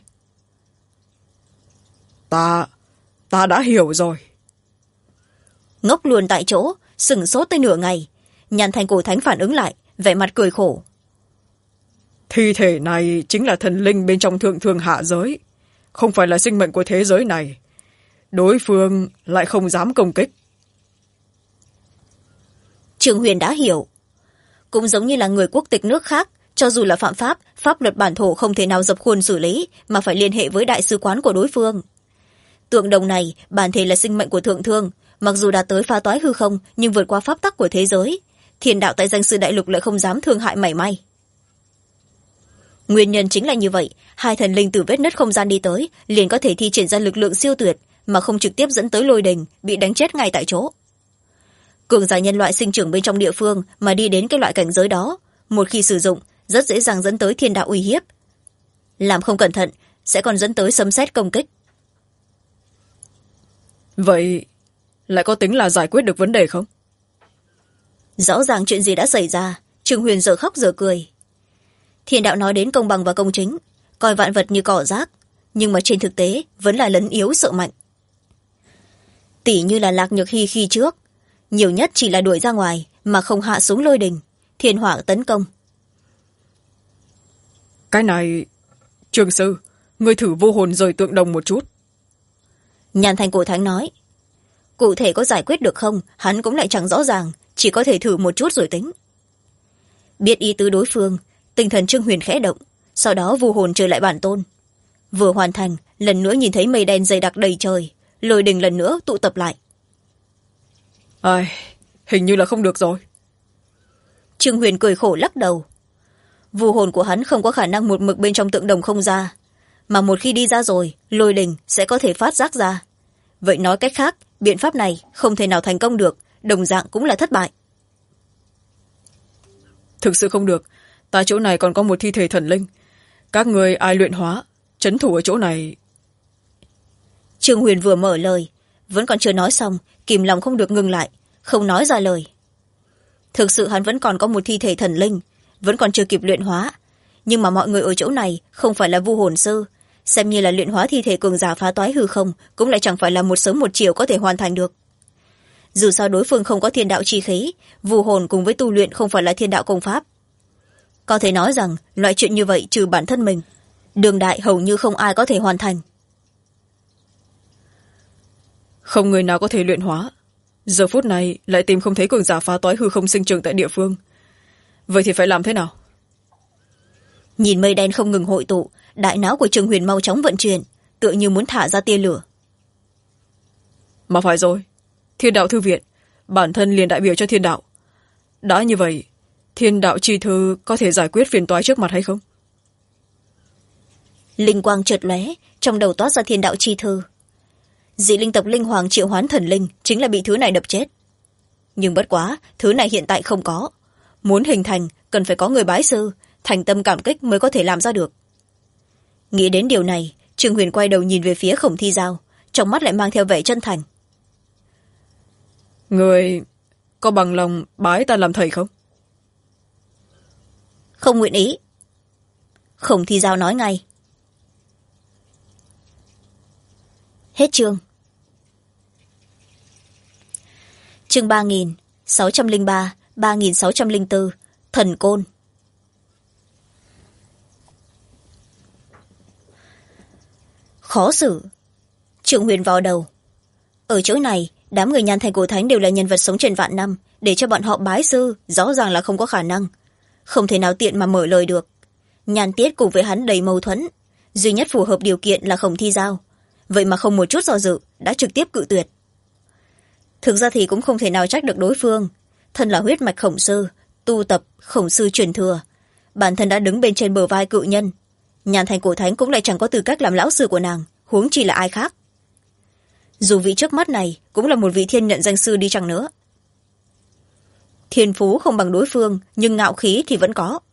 Ta đã hiểu rồi. Ngốc luôn tại chỗ, sửng sốt tới nửa ngày. Nhan Thành Cổ Thánh phản ứng lại, vẻ mặt cười khổ. Thi thể này chính là thần linh bên trong thượng thương hạ giới, không phải là sinh mệnh của thế giới này. Đối phương lại không dám công kích. Trương Huyền đã hiểu. Cũng giống như là người quốc tịch nước khác, cho dù là phạm pháp, pháp luật bản thổ không thể nào dập khuôn xử lý, mà phải liên hệ với đại sứ quán của đối phương. Tượng đồng này bản thể là sinh mệnh của thượng thương, mặc dù đã tới phá toái hư không, nhưng vượt qua pháp tắc của thế giới, thiên đạo tại danh sư đại lục lại không dám thương hại mảy may. Nguyên nhân chính là như vậy, hai thần linh từ vết nứt không gian đi tới liền có thể thi triển ra lực lượng siêu tuyệt, mà không trực tiếp dẫn tới lôi đình, bị đánh chết ngay tại chỗ. Cường giả nhân loại sinh trưởng bên trong địa phương mà đi đến cái loại cảnh giới đó, một khi sử dụng rất dễ dàng dẫn tới thiên đạo uy hiếp, làm không cẩn thận sẽ còn dẫn tới sấm sét công kích. Vậy lại có tính là giải quyết được vấn đề không? Rõ ràng chuyện gì đã xảy ra, Trương Huyền giờ khóc giờ cười. Thiên đạo nói đến công bằng và công chính, coi vạn vật như cỏ rác, nhưng mà trên thực tế vẫn là lấn yếu sợ mạnh. Tỷ như là Lạc Nhược Hy khi trước, nhiều nhất chỉ là đuổi ra ngoài mà không hạ xuống lôi đình, thiên hỏa tấn công. Cái này, Trương sư, ngươi thử vô hồn rời tượng đồng một chút. Nhan Thành Cổ Thánh nói. Cụ thể có giải quyết được không, hắn cũng lại chẳng rõ ràng, chỉ có thể thử một chút rồi tính. Biết ý tứ đối phương, tinh thần Trương Huyền khẽ động, sau đó vô hồn trở lại bản tôn. Vừa hoàn thành, lần nữa nhìn thấy mây đen dày đặc đầy trời, lôi đình lần nữa tụ tập lại. Ai, hình như là không được rồi. Trương Huyền cười khổ lắc đầu. Vô hồn của hắn không có khả năng một mực bên trong tượng đồng không ra, mà một khi đi ra rồi, lôi đình sẽ có thể phát giác ra. Vậy nói cách khác, biện pháp này không thể nào thành công được, đồng dạng cũng là thất bại. Thực sự không được, tại chỗ này còn có một thi thể thần linh. Các người ai luyện hóa, trấn thủ ở chỗ này. Trương Huyền vừa mở lời, vẫn còn chưa nói xong, kìm lòng không được ngừng lại, không nói ra lời. Thực sự hắn vẫn còn có một thi thể thần linh, vẫn còn chưa kịp luyện hóa, nhưng mà mọi người ở chỗ này không phải là vu hồn sư, xem như là luyện hóa thi thể cường giả phá toái hư không cũng lại chẳng phải là một sớm một chiều có thể hoàn thành được. Dù sao đối phương không có thiên đạo chi khí, vu hồn cùng với tu luyện không phải là thiên đạo công pháp. Có thể nói rằng loại chuyện như vậy trừ bản thân mình, đường đại hầu như không ai có thể hoàn thành. Không người nào có thể luyện hóa, giờ phút này lại tìm không thấy cường giả phá toái hư không sinh trưởng tại địa phương. Vậy thì phải làm thế nào? Nhìn mây đen không ngừng hội tụ, đại não của Trương Huyền mau chóng vận chuyển, tựa như muốn thả ra tia lửa. Mà phải rồi, thiên đạo thư viện, bản thân liền đại biểu cho thiên đạo. Đã như vậy, thiên đạo chi thư có thể giải quyết phiền toái trước mặt hay không? Linh quang chợt lóe, trong đầu toát ra thiên đạo chi thư. Dị linh tộc linh hoàng triệu hoán thần linh chính là bị thứ này đập chết. Nhưng bất quá, thứ này hiện tại không có. Muốn hình thành, cần phải có người bái sư, thành tâm cảm kích mới có thể làm ra được. Nghĩ đến điều này, Trương Huyền quay đầu nhìn về phía Khổng Thi Giao, trong mắt lại mang theo vẻ chân thành. Người có bằng lòng bái ta làm thầy không? Không nguyện ý. Khổng Thi Giao nói ngay. Hết chương. Chương 3603, 3604, Thần Côn. Khó xử. Trương Huyền vào đầu. Ở chỗ này, đám người Nhan Thành Cổ Thánh đều là nhân vật sống trên vạn năm, để cho bọn họ bái sư rõ ràng là không có khả năng, không thể nào tiện mà mở lời được. Nhan Tiết cùng với hắn đầy mâu thuẫn, duy nhất phù hợp điều kiện là Khổng Thi Giao, vậy mà không một chút do dự đã trực tiếp cự tuyệt. Thực ra thì cũng không thể nào trách được đối phương, thân là huyết mạch khổng sư, tu tập khổng sư truyền thừa, bản thân đã đứng bên trên bờ vai cự nhân. Nhan Thành Cổ Thánh cũng lại chẳng có tư cách làm lão sư của nàng, huống chi là ai khác. Dù vị trước mắt này cũng là một vị thiên nhận danh sư đi chăng nữa, thiên phú không bằng đối phương, nhưng ngạo khí thì vẫn có.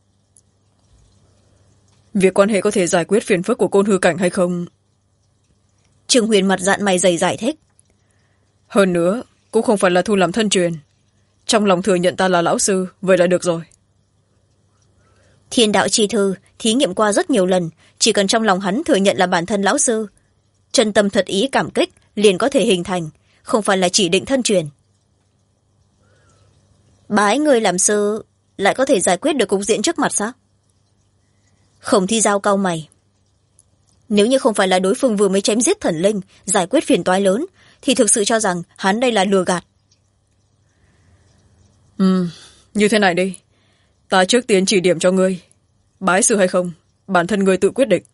Việc quan hệ có thể giải quyết phiền phức của Côn Hư Cảnh hay không? Trương Huyền mặt dạn mày dày giải thích. Hơn nữa cũng không phải là thu làm thân truyền, trong lòng thừa nhận ta là lão sư, vậy là được rồi. Thiên đạo chi thư thí nghiệm qua rất nhiều lần, chỉ cần trong lòng hắn thừa nhận là bản thân lão sư, chân tâm thật ý cảm kích liền có thể hình thành, không phải là chỉ định thân truyền. Bái người làm sư lại có thể giải quyết được cục diện trước mặt sao? Khổng Thi Giao cau mày. Nếu như không phải là đối phương vừa mới chém giết thần linh, giải quyết phiền toái lớn, thì thực sự cho rằng hắn đây là lừa gạt. Như thế này đi, ta trước tiên chỉ điểm cho ngươi, bái sư hay không bản thân ngươi tự quyết định.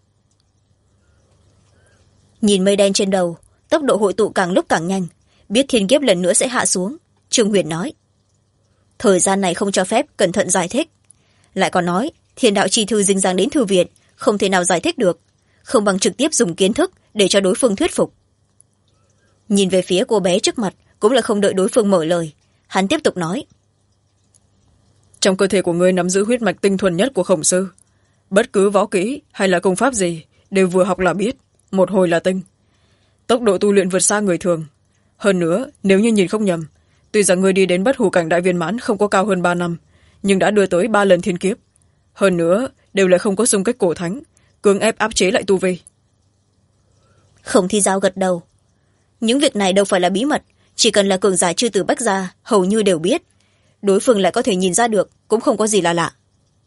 Nhìn mây đen trên đầu, tốc độ hội tụ càng lúc càng nhanh, biết thiên kiếp lần nữa sẽ hạ xuống, Trương Huyền nói. Thời gian này không cho phép cẩn thận giải thích, lại còn nói thiên đạo chi thư dính dáng đến thư viện, không thể nào giải thích được, không bằng trực tiếp dùng kiến thức để cho đối phương thuyết phục. Nhìn về phía cô bé trước mặt, cũng là không đợi đối phương mở lời, hắn tiếp tục nói. Trong cơ thể của ngươi nắm giữ huyết mạch tinh thuần nhất của khổng sư, bất cứ võ kỹ hay là công pháp gì đều vừa học là biết, một hồi là tinh. Tốc độ tu luyện vượt xa người thường. Hơn nữa, nếu như nhìn không nhầm, tuy rằng ngươi đi đến bất hủ cảnh đại viên mãn không có cao hơn 3 năm, nhưng đã đưa tới 3 lần thiên kiếp. Hơn nữa, đều lại không có xung kích cổ thánh, cưỡng ép áp chế lại tu vi. Khổng Thi Giao gật đầu. Những việc này đâu phải là bí mật, chỉ cần là cường giả chư tử bách gia hầu như đều biết. Đối phương lại có thể nhìn ra được, cũng không có gì là lạ.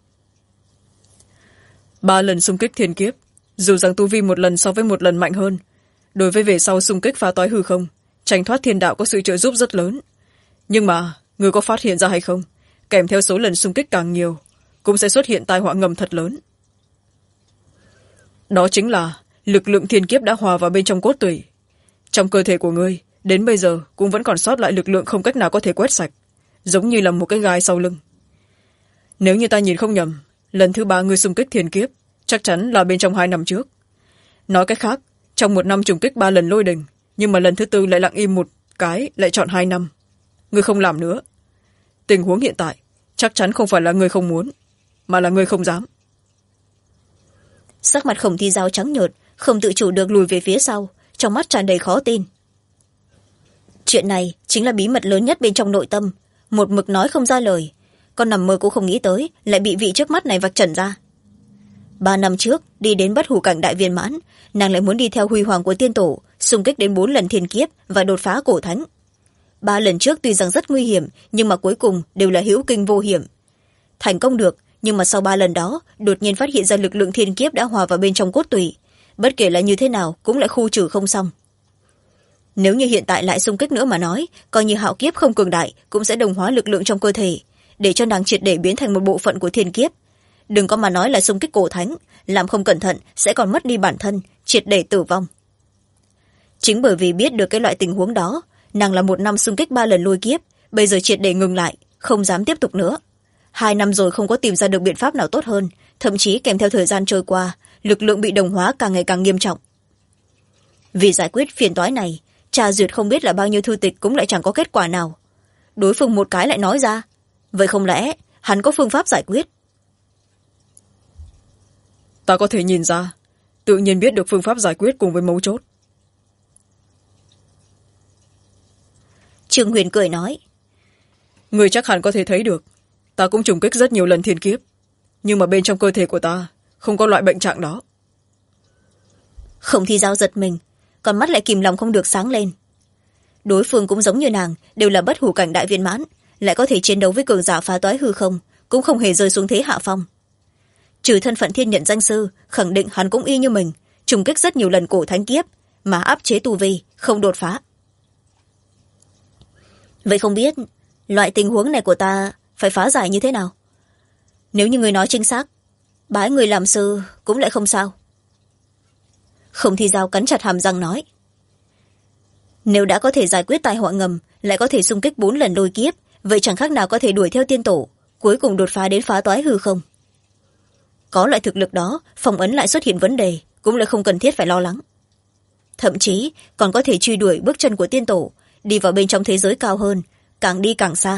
3 lần xung kích thiên kiếp, dù rằng tu vi một lần so với một lần mạnh hơn, đối với về sau xung kích phá toái hư không, tranh thoát thiên đạo có sự trợ giúp rất lớn. Nhưng mà người có phát hiện ra hay không, kèm theo số lần xung kích càng nhiều, cũng sẽ xuất hiện tai họa ngầm thật lớn. Đó chính là lực lượng thiên kiếp đã hòa vào bên trong cốt tủy. Trong cơ thể của ngươi đến bây giờ cũng vẫn còn sót lại lực lượng không cách nào có thể quét sạch, giống như là một cái gai sau lưng. Nếu như ta nhìn không nhầm, lần thứ 3 ngươi xung kích thiên kiếp chắc chắn là bên trong 2 năm trước. Nói cách khác, trong 1 năm trùng kích 3 lần lôi đình, nhưng mà lần thứ 4 lại lặng im một cái, lại chọn 2 năm. Ngươi không làm nữa. Tình huống hiện tại chắc chắn không phải là ngươi không muốn, mà là ngươi không dám. Sắc mặt Khổng Thi Giao trắng nhợt, không tự chủ được lùi về phía sau, trong mắt tràn đầy khó tin. Chuyện này chính là bí mật lớn nhất bên trong nội tâm, một mực nói không ra lời, con nằm mơ cũng không nghĩ tới lại bị vị trước mắt này vạch trần ra. 3 năm trước đi đến bất hủ cảnh đại viên mãn, nàng lại muốn đi theo huy hoàng của tiên tổ, xung kích đến 4 lần thiên kiếp và đột phá cổ thánh. 3 lần trước tuy rằng rất nguy hiểm, nhưng mà cuối cùng đều là hữu kinh vô hiểm, thành công được. Nhưng mà sau 3 lần đó đột nhiên phát hiện ra lực lượng thiên kiếp đã hòa vào bên trong cốt tủy, bất kể là như thế nào cũng lại khu trừ không xong. Nếu như hiện tại lại xung kích nữa mà nói, coi như hạo kiếp không cường đại cũng sẽ đồng hóa lực lượng trong cơ thể, để cho nàng triệt để biến thành một bộ phận của thiên kiếp. Đừng có mà nói là xung kích cổ thánh, làm không cẩn thận sẽ còn mất đi bản thân, triệt để tử vong. Chính bởi vì biết được cái loại tình huống đó, nàng là 1 năm xung kích 3 lần lôi kiếp, bây giờ triệt để ngừng lại, không dám tiếp tục nữa. 2 năm rồi không có tìm ra được biện pháp nào tốt hơn, thậm chí kèm theo thời gian trôi qua, lực lượng bị đồng hóa càng ngày càng nghiêm trọng. Vì giải quyết phiền toái này, tra duyệt không biết là bao nhiêu thư tịch cũng lại chẳng có kết quả nào. Đối phương một cái lại nói ra, vậy không lẽ hắn có phương pháp giải quyết? ta có thể nhìn ra, tự nhiên biết được phương pháp giải quyết cùng với mấu chốt. Trương Huyền cười nói. Người chắc hẳn có thể thấy được, ta cũng trùng kích rất nhiều lần thiên kiếp, nhưng mà bên trong cơ thể của ta không có loại bệnh trạng đó. Khổng Thi Giao giật mình, còn mắt lại kìm lòng không được sáng lên. Đối phương cũng giống như nàng, đều là bất hủ cảnh đại viên mãn, lại có thể chiến đấu với cường giả phá toái hư không, cũng không hề rơi xuống thế hạ phong. Trừ thân phận thiên nhận danh sư, khẳng định hắn cũng y như mình, trùng kích rất nhiều lần cổ thánh kiếp, mà áp chế tu vi, không đột phá. Vậy không biết, loại tình huống này của ta phải phá giải như thế nào? Nếu như người nói chính xác, bái người làm sư cũng lại không sao. Khổng Thi Giao cắn chặt hàm răng nói. Nếu đã có thể giải quyết tai họa ngầm, lại có thể xung kích 4 lần lôi kiếp, vậy chẳng khác nào có thể đuổi theo tiên tổ, cuối cùng đột phá đến phá toái hư không. Có loại thực lực đó, phong ấn lại xuất hiện vấn đề, cũng lại không cần thiết phải lo lắng. Thậm chí còn có thể truy đuổi bước chân của tiên tổ, đi vào bên trong thế giới cao hơn, càng đi càng xa.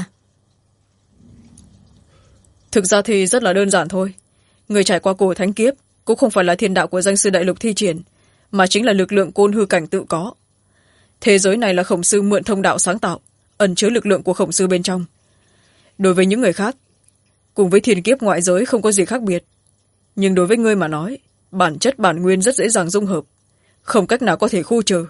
Thực ra thì rất là đơn giản thôi. Người trải qua cổ thánh kiếp cũng không phải là thiên đạo của danh sư đại lục thi triển, mà chính là lực lượng côn hư cảnh tự có. Thế giới này là khổng sư mượn thông đạo sáng tạo, ẩn chứa lực lượng của khổng sư bên trong. Đối với những người khác, cùng với thiên kiếp ngoại giới không có gì khác biệt, nhưng đối với ngươi mà nói, bản chất bản nguyên rất dễ dàng dung hợp, không cách nào có thể khu trừ.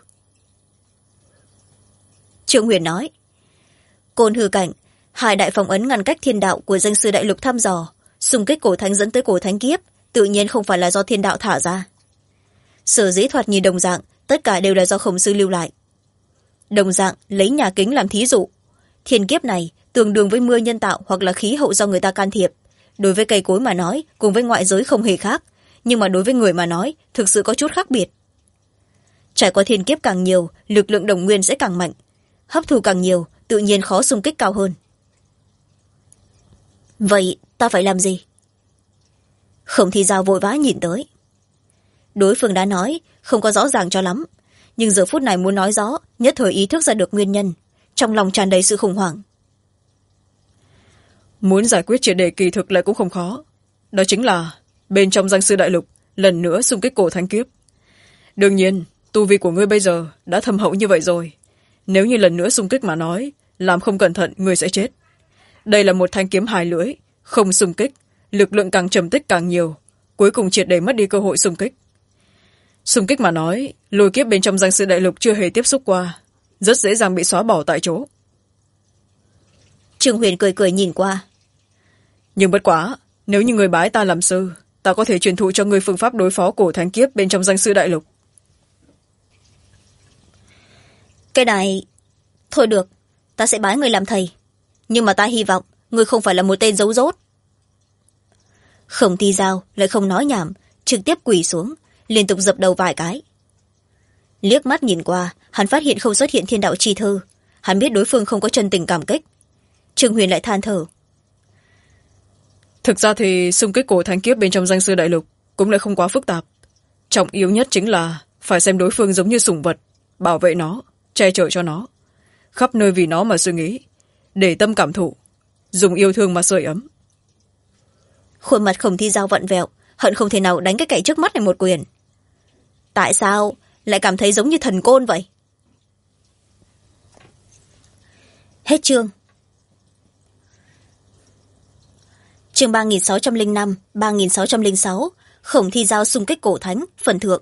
Trương Huyền nói. Côn hư cảnh, hai đại phong ấn ngăn cách thiên đạo của danh sư đại lục thăm dò, xung kích cổ thánh dẫn tới cổ thánh kiếp, tự nhiên không phải là do thiên đạo thả ra. Sở dĩ thoạt nhìn đồng dạng, tất cả đều là do khổng sư lưu lại. Đồng dạng lấy nhà kính làm thí dụ, thiên kiếp này tương đương với mưa nhân tạo hoặc là khí hậu do người ta can thiệp. Đối với cây cối mà nói, cùng với ngoại giới không hề khác, nhưng mà đối với người mà nói, thực sự có chút khác biệt. Trải qua thiên kiếp càng nhiều, lực lượng đồng nguyên sẽ càng mạnh, hấp thụ càng nhiều, tự nhiên khó xung kích cao hơn. Vậy ta phải làm gì? Khổng Thi Giao vội vã nhìn tới. Đối phương đã nói không có rõ ràng cho lắm, nhưng giờ phút này muốn nói rõ, nhất thời ý thức ra được nguyên nhân, trong lòng tràn đầy sự khủng hoảng. Muốn giải quyết triệt đề kỳ thực lại cũng không khó, đó chính là bên trong danh sư đại lục lần nữa xung kích cổ thánh kiếp. Đương nhiên tu vi của ngươi bây giờ đã thâm hậu như vậy rồi, nếu như lần nữa xung kích mà nói, làm không cẩn thận ngươi sẽ chết. Đây là một thanh kiếm 2 lưỡi, không xung kích, lực lượng càng trầm tích càng nhiều, cuối cùng triệt để mất đi cơ hội xung kích. Xung kích mà nói, lôi kiếp bên trong danh sư đại lục chưa hề tiếp xúc qua, rất dễ dàng bị xóa bỏ tại chỗ. Trương Huyền cười cười nhìn qua. Nhưng bất quá, nếu như người bái ta làm sư, ta có thể truyền thụ cho người phương pháp đối phó cổ thánh kiếp bên trong danh sư đại lục. Cái này... Thôi được, ta sẽ bái người làm thầy. Nhưng mà ta hy vọng người không phải là một tên giấu dốt. Khổng Thi Giao lại không nói nhảm, trực tiếp quỳ xuống, liên tục dập đầu vài cái. Liếc mắt nhìn qua, hắn phát hiện không xuất hiện thiên đạo chi thư. Hắn biết đối phương không có chân tình cảm kích. Trương Huyền lại than thở. Thực ra thì xung kích cổ thánh kiếp bên trong danh sư đại lục cũng lại không quá phức tạp. Trọng yếu nhất chính là phải xem đối phương giống như sủng vật, bảo vệ nó, che chở cho nó, khắp nơi vì nó mà suy nghĩ, để tâm cảm thụ, dùng yêu thương mà sưởi ấm. Khuôn mặt Khổng Thi Giao vặn vẹo, hận không thể nào đánh cái kẻ trước mắt này một quyền. Tại sao lại cảm thấy giống như thần côn vậy? Hết chương. Chương 3605, 3606, Khổng Thi Giao xung kích cổ thánh, phần thượng.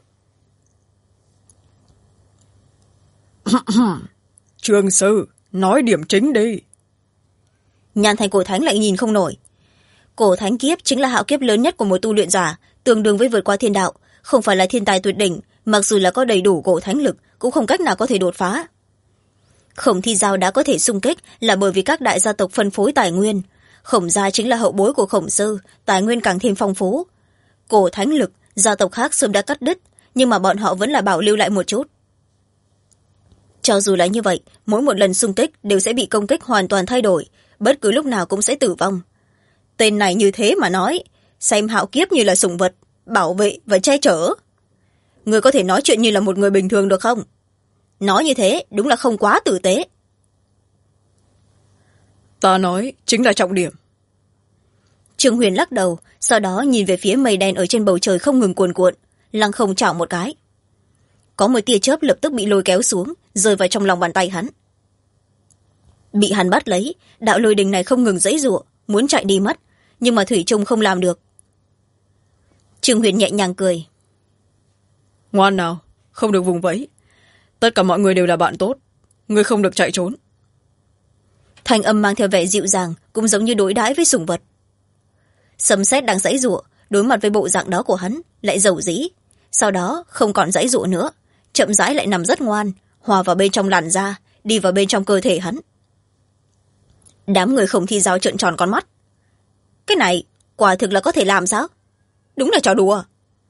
Trương sư, nói điểm chính đi. Nhan thành cổ thánh lại nhìn không nổi. Cổ thánh kiếp chính là hạo kiếp lớn nhất của một tu luyện giả, tương đương với vượt qua thiên đạo, không phải là thiên tài tuyệt đỉnh, mặc dù là có đầy đủ cổ thánh lực, cũng không cách nào có thể đột phá. Khổng Thi Giao đã có thể xung kích là bởi vì các đại gia tộc phân phối tài nguyên. Khổng gia chính là hậu bối của Khổng sư, tài nguyên càng thêm phong phú. Cổ thánh lực, gia tộc khác sớm đã cắt đứt, nhưng mà bọn họ vẫn là bảo lưu lại một chút. Cho dù là như vậy, mỗi một lần xung kích đều sẽ bị công kích hoàn toàn thay đổi, bất cứ lúc nào cũng sẽ tử vong. Tên này như thế mà nói, xem hạo kiếp như là sủng vật, bảo vệ và che chở. Người có thể nói chuyện như là một người bình thường được không? Nói như thế đúng là không quá tử tế. Ta nói chính là trọng điểm. Trương Huyền lắc đầu, sau đó nhìn về phía mây đen ở trên bầu trời không ngừng cuồn cuộn, lăng không chảo một cái. Có một tia chớp lập tức bị lôi kéo xuống, rơi vào trong lòng bàn tay hắn. Bị hắn bắt lấy, đạo lôi đình này không ngừng giãy giụa, muốn chạy đi mất, nhưng mà thủy chung không làm được. Trương Huyền nhẹ nhàng cười. Ngoan nào, không được vùng vẫy. Tất cả mọi người đều là bạn tốt, ngươi không được chạy trốn. Thanh âm mang theo vẻ dịu dàng, cũng giống như đối đãi với sủng vật. Sấm sét đang giãy giụa, đối mặt với bộ dạng đó của hắn lại dầu dĩ, sau đó không còn giãy giụa nữa, chậm rãi lại nằm rất ngoan, hòa vào bên trong làn da, đi vào bên trong cơ thể hắn. Đám người Không Thi Dao trợn tròn con mắt. Cái này quả thực là có thể làm sao? Đúng là trò đùa.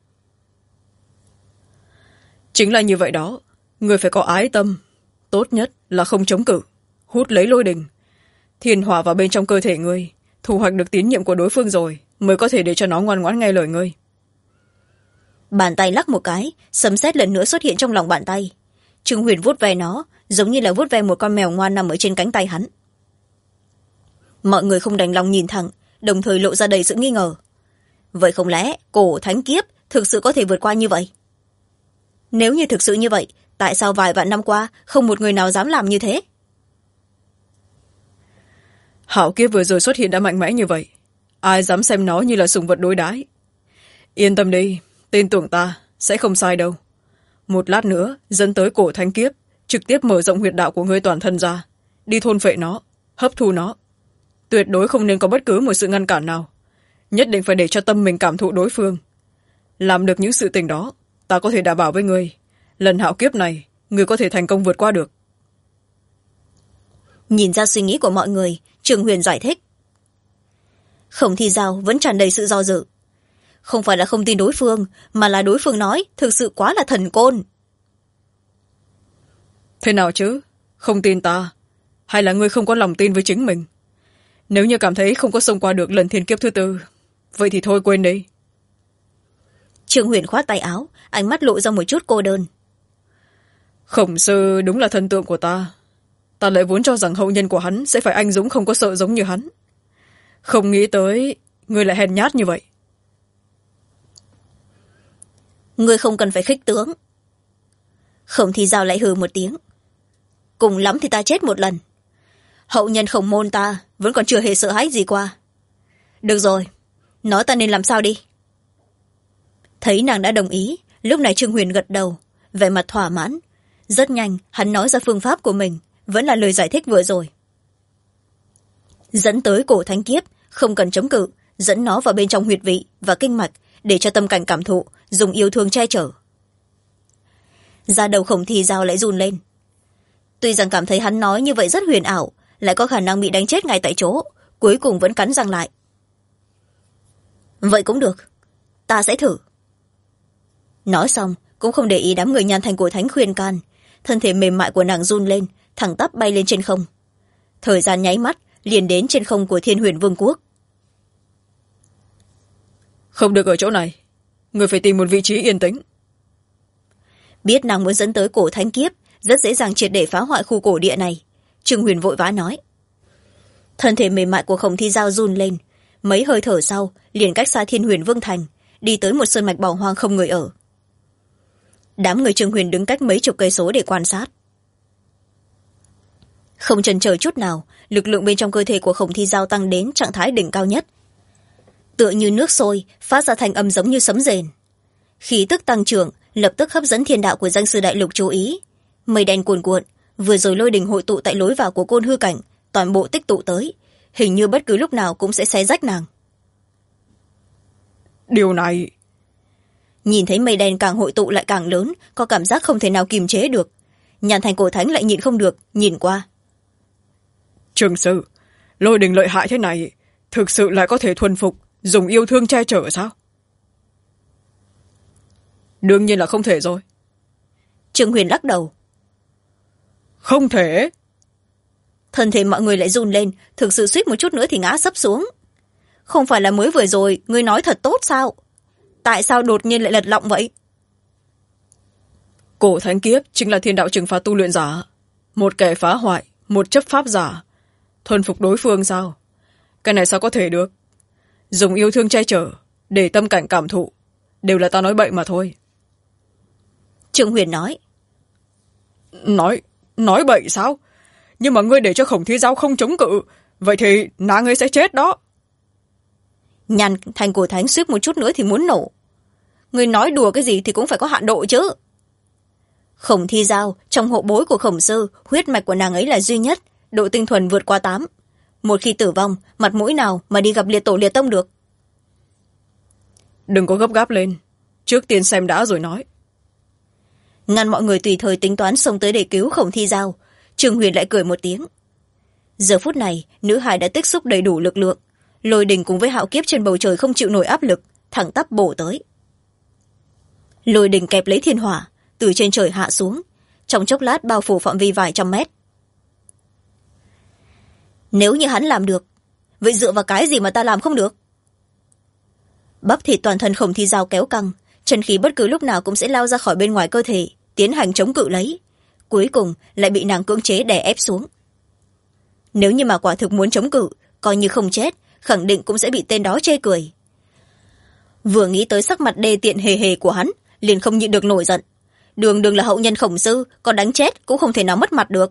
Chính là như vậy đó, người phải có ái tâm, tốt nhất là không chống cự, hút lấy lôi đình, thiên hỏa vào bên trong cơ thể ngươi, thu hoạch được tín nhiệm của đối phương rồi mới có thể để cho nó ngoan ngoãn nghe lời ngươi. Bàn tay lắc một cái, sấm sét lần nữa xuất hiện trong lòng bàn tay. Trương Huyền vuốt ve nó, giống như là vuốt ve một con mèo ngoan nằm ở trên cánh tay hắn. Mọi người không đành lòng nhìn thẳng, đồng thời lộ ra đầy sự nghi ngờ. Vậy không lẽ cổ thánh kiếp thực sự có thể vượt qua như vậy? Nếu như thực sự như vậy, tại sao vài vạn năm qua không một người nào dám làm như thế? Hạo kiếp vừa rồi xuất hiện đã mạnh mẽ như vậy, ai dám xem nó như là sủng vật đối đãi. Yên tâm đi, tin tưởng ta, sẽ không sai đâu. Một lát nữa dẫn tới cổ thánh kiếp, trực tiếp mở rộng huyệt đạo của ngươi toàn thân ra, đi thôn phệ nó, hấp thu nó. Tuyệt đối không nên có bất cứ một sự ngăn cản nào, nhất định phải để cho tâm mình cảm thụ đối phương. Làm được những sự tình đó, ta có thể đảm bảo với ngươi, lần hạo kiếp này ngươi có thể thành công vượt qua được. Nhìn ra suy nghĩ của mọi người, Trương Huyền giải thích. Không Thi Dao vẫn tràn đầy sự do dự. Không phải là không tin đối phương, mà là đối phương nói thực sự quá là thần côn. Thế nào chứ? Không tin ta? Hay là ngươi không có lòng tin với chính mình? Nếu như cảm thấy không có xông qua được lần thiên kiếp thứ tư, vậy thì thôi quên đi. Trương Huyền khoát tay áo, ánh mắt lộ ra một chút cô đơn. Khổng sư đúng là thần tượng của ta. Ta lại vốn cho rằng hậu nhân của hắn sẽ phải anh dũng không có sợ giống như hắn. Không nghĩ tới ngươi lại hèn nhát như vậy. Ngươi không cần phải khích tướng. Không Thi Dao lại hừ một tiếng. Cùng lắm thì ta chết một lần. Hậu nhân Khổng môn ta vẫn còn chưa hề sợ hãi gì qua. Được rồi, nói ta nên làm sao đi. Thấy nàng đã đồng ý, lúc này Trương Huyền gật đầu, vẻ mặt thỏa mãn. Rất nhanh hắn nói ra phương pháp của mình, vẫn là lời giải thích vừa rồi. Dẫn tới cổ thánh kiếp, không cần chống cự, dẫn nó vào bên trong huyệt vị và kinh mạch, để cho tâm cảnh cảm thụ, dùng yêu thương che chở. Da đầu Khổng Thi Dao lại run lên. Tuy rằng cảm thấy hắn nói như vậy rất huyền ảo, lại có khả năng bị đánh chết ngay tại chỗ, cuối cùng vẫn cắn răng lại. Vậy cũng được, ta sẽ thử. Nói xong cũng không để ý đám người Nhan Thành Cổ Thánh khuyên can, thân thể mềm mại của nàng run lên, thẳng tắp bay lên trên không. Thời gian nháy mắt liền đến trên không của Thiên Huyền Vương quốc. Không được ở chỗ này, người phải tìm một vị trí yên tĩnh. Biết nàng muốn dẫn tới cổ thánh kiếp, rất dễ dàng triệt để phá hoại khu cổ địa này. Trương Huyền vội vã nói. Thân thể mềm mại của Khổng Thi Dao run lên, mấy hơi thở sau liền cách xa Thiên Huyền Vương thành, đi tới một sơn mạch bỏ hoang không người ở. Đám người Trương Huyền đứng cách mấy chục cây số để quan sát. Không chần chờ chút nào, lực lượng bên trong cơ thể của Khổng Thi Dao tăng đến trạng thái đỉnh cao nhất. Tựa như nước sôi, phát ra thanh âm giống như sấm rền. Khí tức tăng trưởng, lập tức hấp dẫn thiên đạo của danh sư đại lục chú ý. Mây đen cuồn cuộn, vừa rồi lôi đình hội tụ tại lối vào của côn hư cảnh, toàn bộ tích tụ tới, hình như bất cứ lúc nào cũng sẽ xé rách nàng. Điều này... Nhìn thấy mây đen càng hội tụ lại càng lớn, có cảm giác không thể nào kiềm chế được. Nhan Thành Cổ Thánh lại nhịn không được, nhìn qua. Trương sư, lôi đình lợi hại thế này, thực sự lại có thể thuần phục, dùng yêu thương che chở sao? Đương nhiên là không thể rồi. Trương Huyền lắc đầu. Không thể. Thân thể mọi người lại run lên, thực sự suýt một chút nữa thì ngã sấp xuống. Không phải là mới vừa rồi ngươi nói thật tốt sao? Tại sao đột nhiên lại lật lọng vậy? Cổ thánh kiếp chính là thiên đạo trừng phạt tu luyện giả, một kẻ phá hoại, một chấp pháp giả. Thuần phục đối phương sao? Cái này sao có thể được? dùng yêu thương che chở để tâm cảnh cảm thụ, đều là ta nói bậy mà thôi. Trương Huyền nói. Nói bậy sao? Nhưng mà ngươi để cho Khổng Thi Giao không chống cự, vậy thì nàng ấy sẽ chết đó. Nhàn Thành Cổ Thánh suýt một chút nữa thì muốn nổ. Ngươi nói đùa cái gì thì cũng phải có hạn độ chứ. Khổng Thi Giao trong hộ bối của Khổng Sư, huyết mạch của nàng ấy là duy nhất, độ tinh thuần vượt qua 8. Một khi tử vong, mặt mũi nào mà đi gặp liệt tổ liệt tông được. Đừng có gấp gáp lên, trước tiên xem đã rồi nói. Ngăn mọi người tùy thời tính toán xông tới để cứu Khổng Thi Giao, Trương Huyền lại cười một tiếng. Giờ phút này, nữ hài đã tích xúc đầy đủ lực lượng, Lôi Đình cùng với Hạo Kiếp trên bầu trời không chịu nổi áp lực, thẳng tắp bổ tới. Lôi Đình kẹp lấy thiên hỏa, từ trên trời hạ xuống, trong chốc lát bao phủ phạm vi vài trăm mét. Nếu như hắn làm được, vậy dựa vào cái gì mà ta làm không được? Bắp thịt toàn thân Khổng Thi Giao kéo căng, chân khí bất cứ lúc nào cũng sẽ lao ra khỏi bên ngoài cơ thể, tiến hành chống cự lấy, cuối cùng lại bị nàng cưỡng chế đè ép xuống. Nếu như mà quả thực muốn chống cự, coi như không chết, khẳng định cũng sẽ bị tên đó chê cười. Vừa nghĩ tới sắc mặt đê tiện hề hề của hắn, liền không nhịn được nổi giận. Đường đường là hậu nhân Khổng Sư, còn đánh chết cũng không thể nào mất mặt được.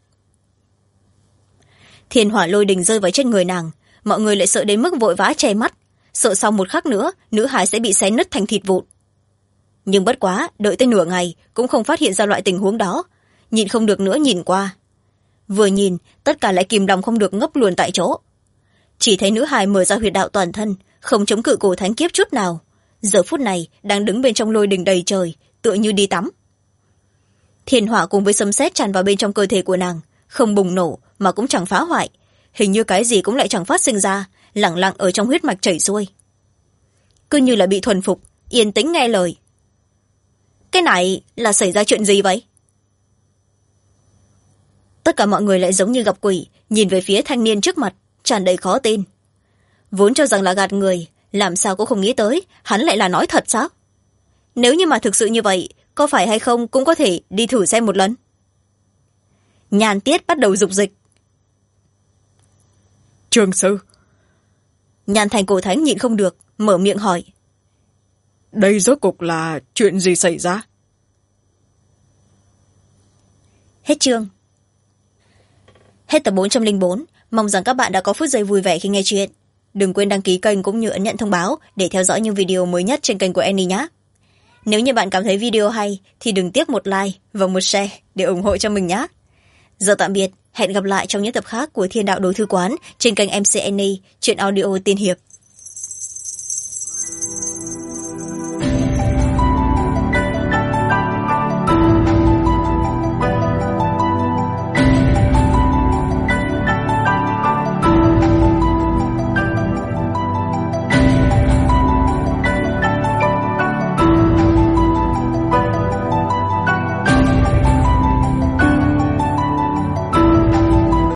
Thiên hỏa lôi đình rơi vào trên người nàng, mọi người lại sợ đến mức vội vã che mắt, sợ sau một khắc nữa nữ hải sẽ bị xé nứt thành thịt vụn. Nhưng bất quá, đợi tới nửa ngày cũng không phát hiện ra loại tình huống đó, nhịn không được nữa nhìn qua. Vừa nhìn, tất cả lại kìm lòng không được ngốc luôn tại chỗ. Chỉ thấy nữ hài mở ra huyệt đạo toàn thân, không chống cự cổ thánh kiếp chút nào, giờ phút này đang đứng bên trong lôi đình đầy trời, tựa như đi tắm. Thiên hỏa cùng với sấm sét tràn vào bên trong cơ thể của nàng, không bùng nổ mà cũng chẳng phá hoại, hình như cái gì cũng lại chẳng phát sinh ra, lẳng lặng ở trong huyết mạch chảy xuôi, cứ như là bị thuần phục, yên tĩnh nghe lời. Cái này là xảy ra chuyện gì vậy? Tất cả mọi người lại giống như gặp quỷ, nhìn về phía thanh niên trước mặt, tràn đầy khó tin. Vốn cho rằng là gạt người, làm sao cũng không nghĩ tới hắn lại là nói thật sao? Nếu như mà thực sự như vậy, có phải hay không cũng có thể đi thử xem một lần. Nhàn Tiết bắt đầu dục dịch. Trương Sư. Nhàn Thành Cổ Thánh nhịn không được, mở miệng hỏi. Đây rốt cuộc là chuyện gì xảy ra? Hết chương. Hết tập 404, mong rằng các bạn đã có phút giây vui vẻ khi nghe chuyện. Đừng quên đăng ký kênh cũng như ấn nhận thông báo để theo dõi những video mới nhất trên kênh của Annie nhé. Nếu như bạn cảm thấy video hay thì đừng tiếc một like và một share để ủng hộ cho mình nhé. Giờ tạm biệt, hẹn gặp lại trong những tập khác của Thiên Đạo Đối Thư Quán trên kênh MC Annie, chuyện audio tiên hiệp.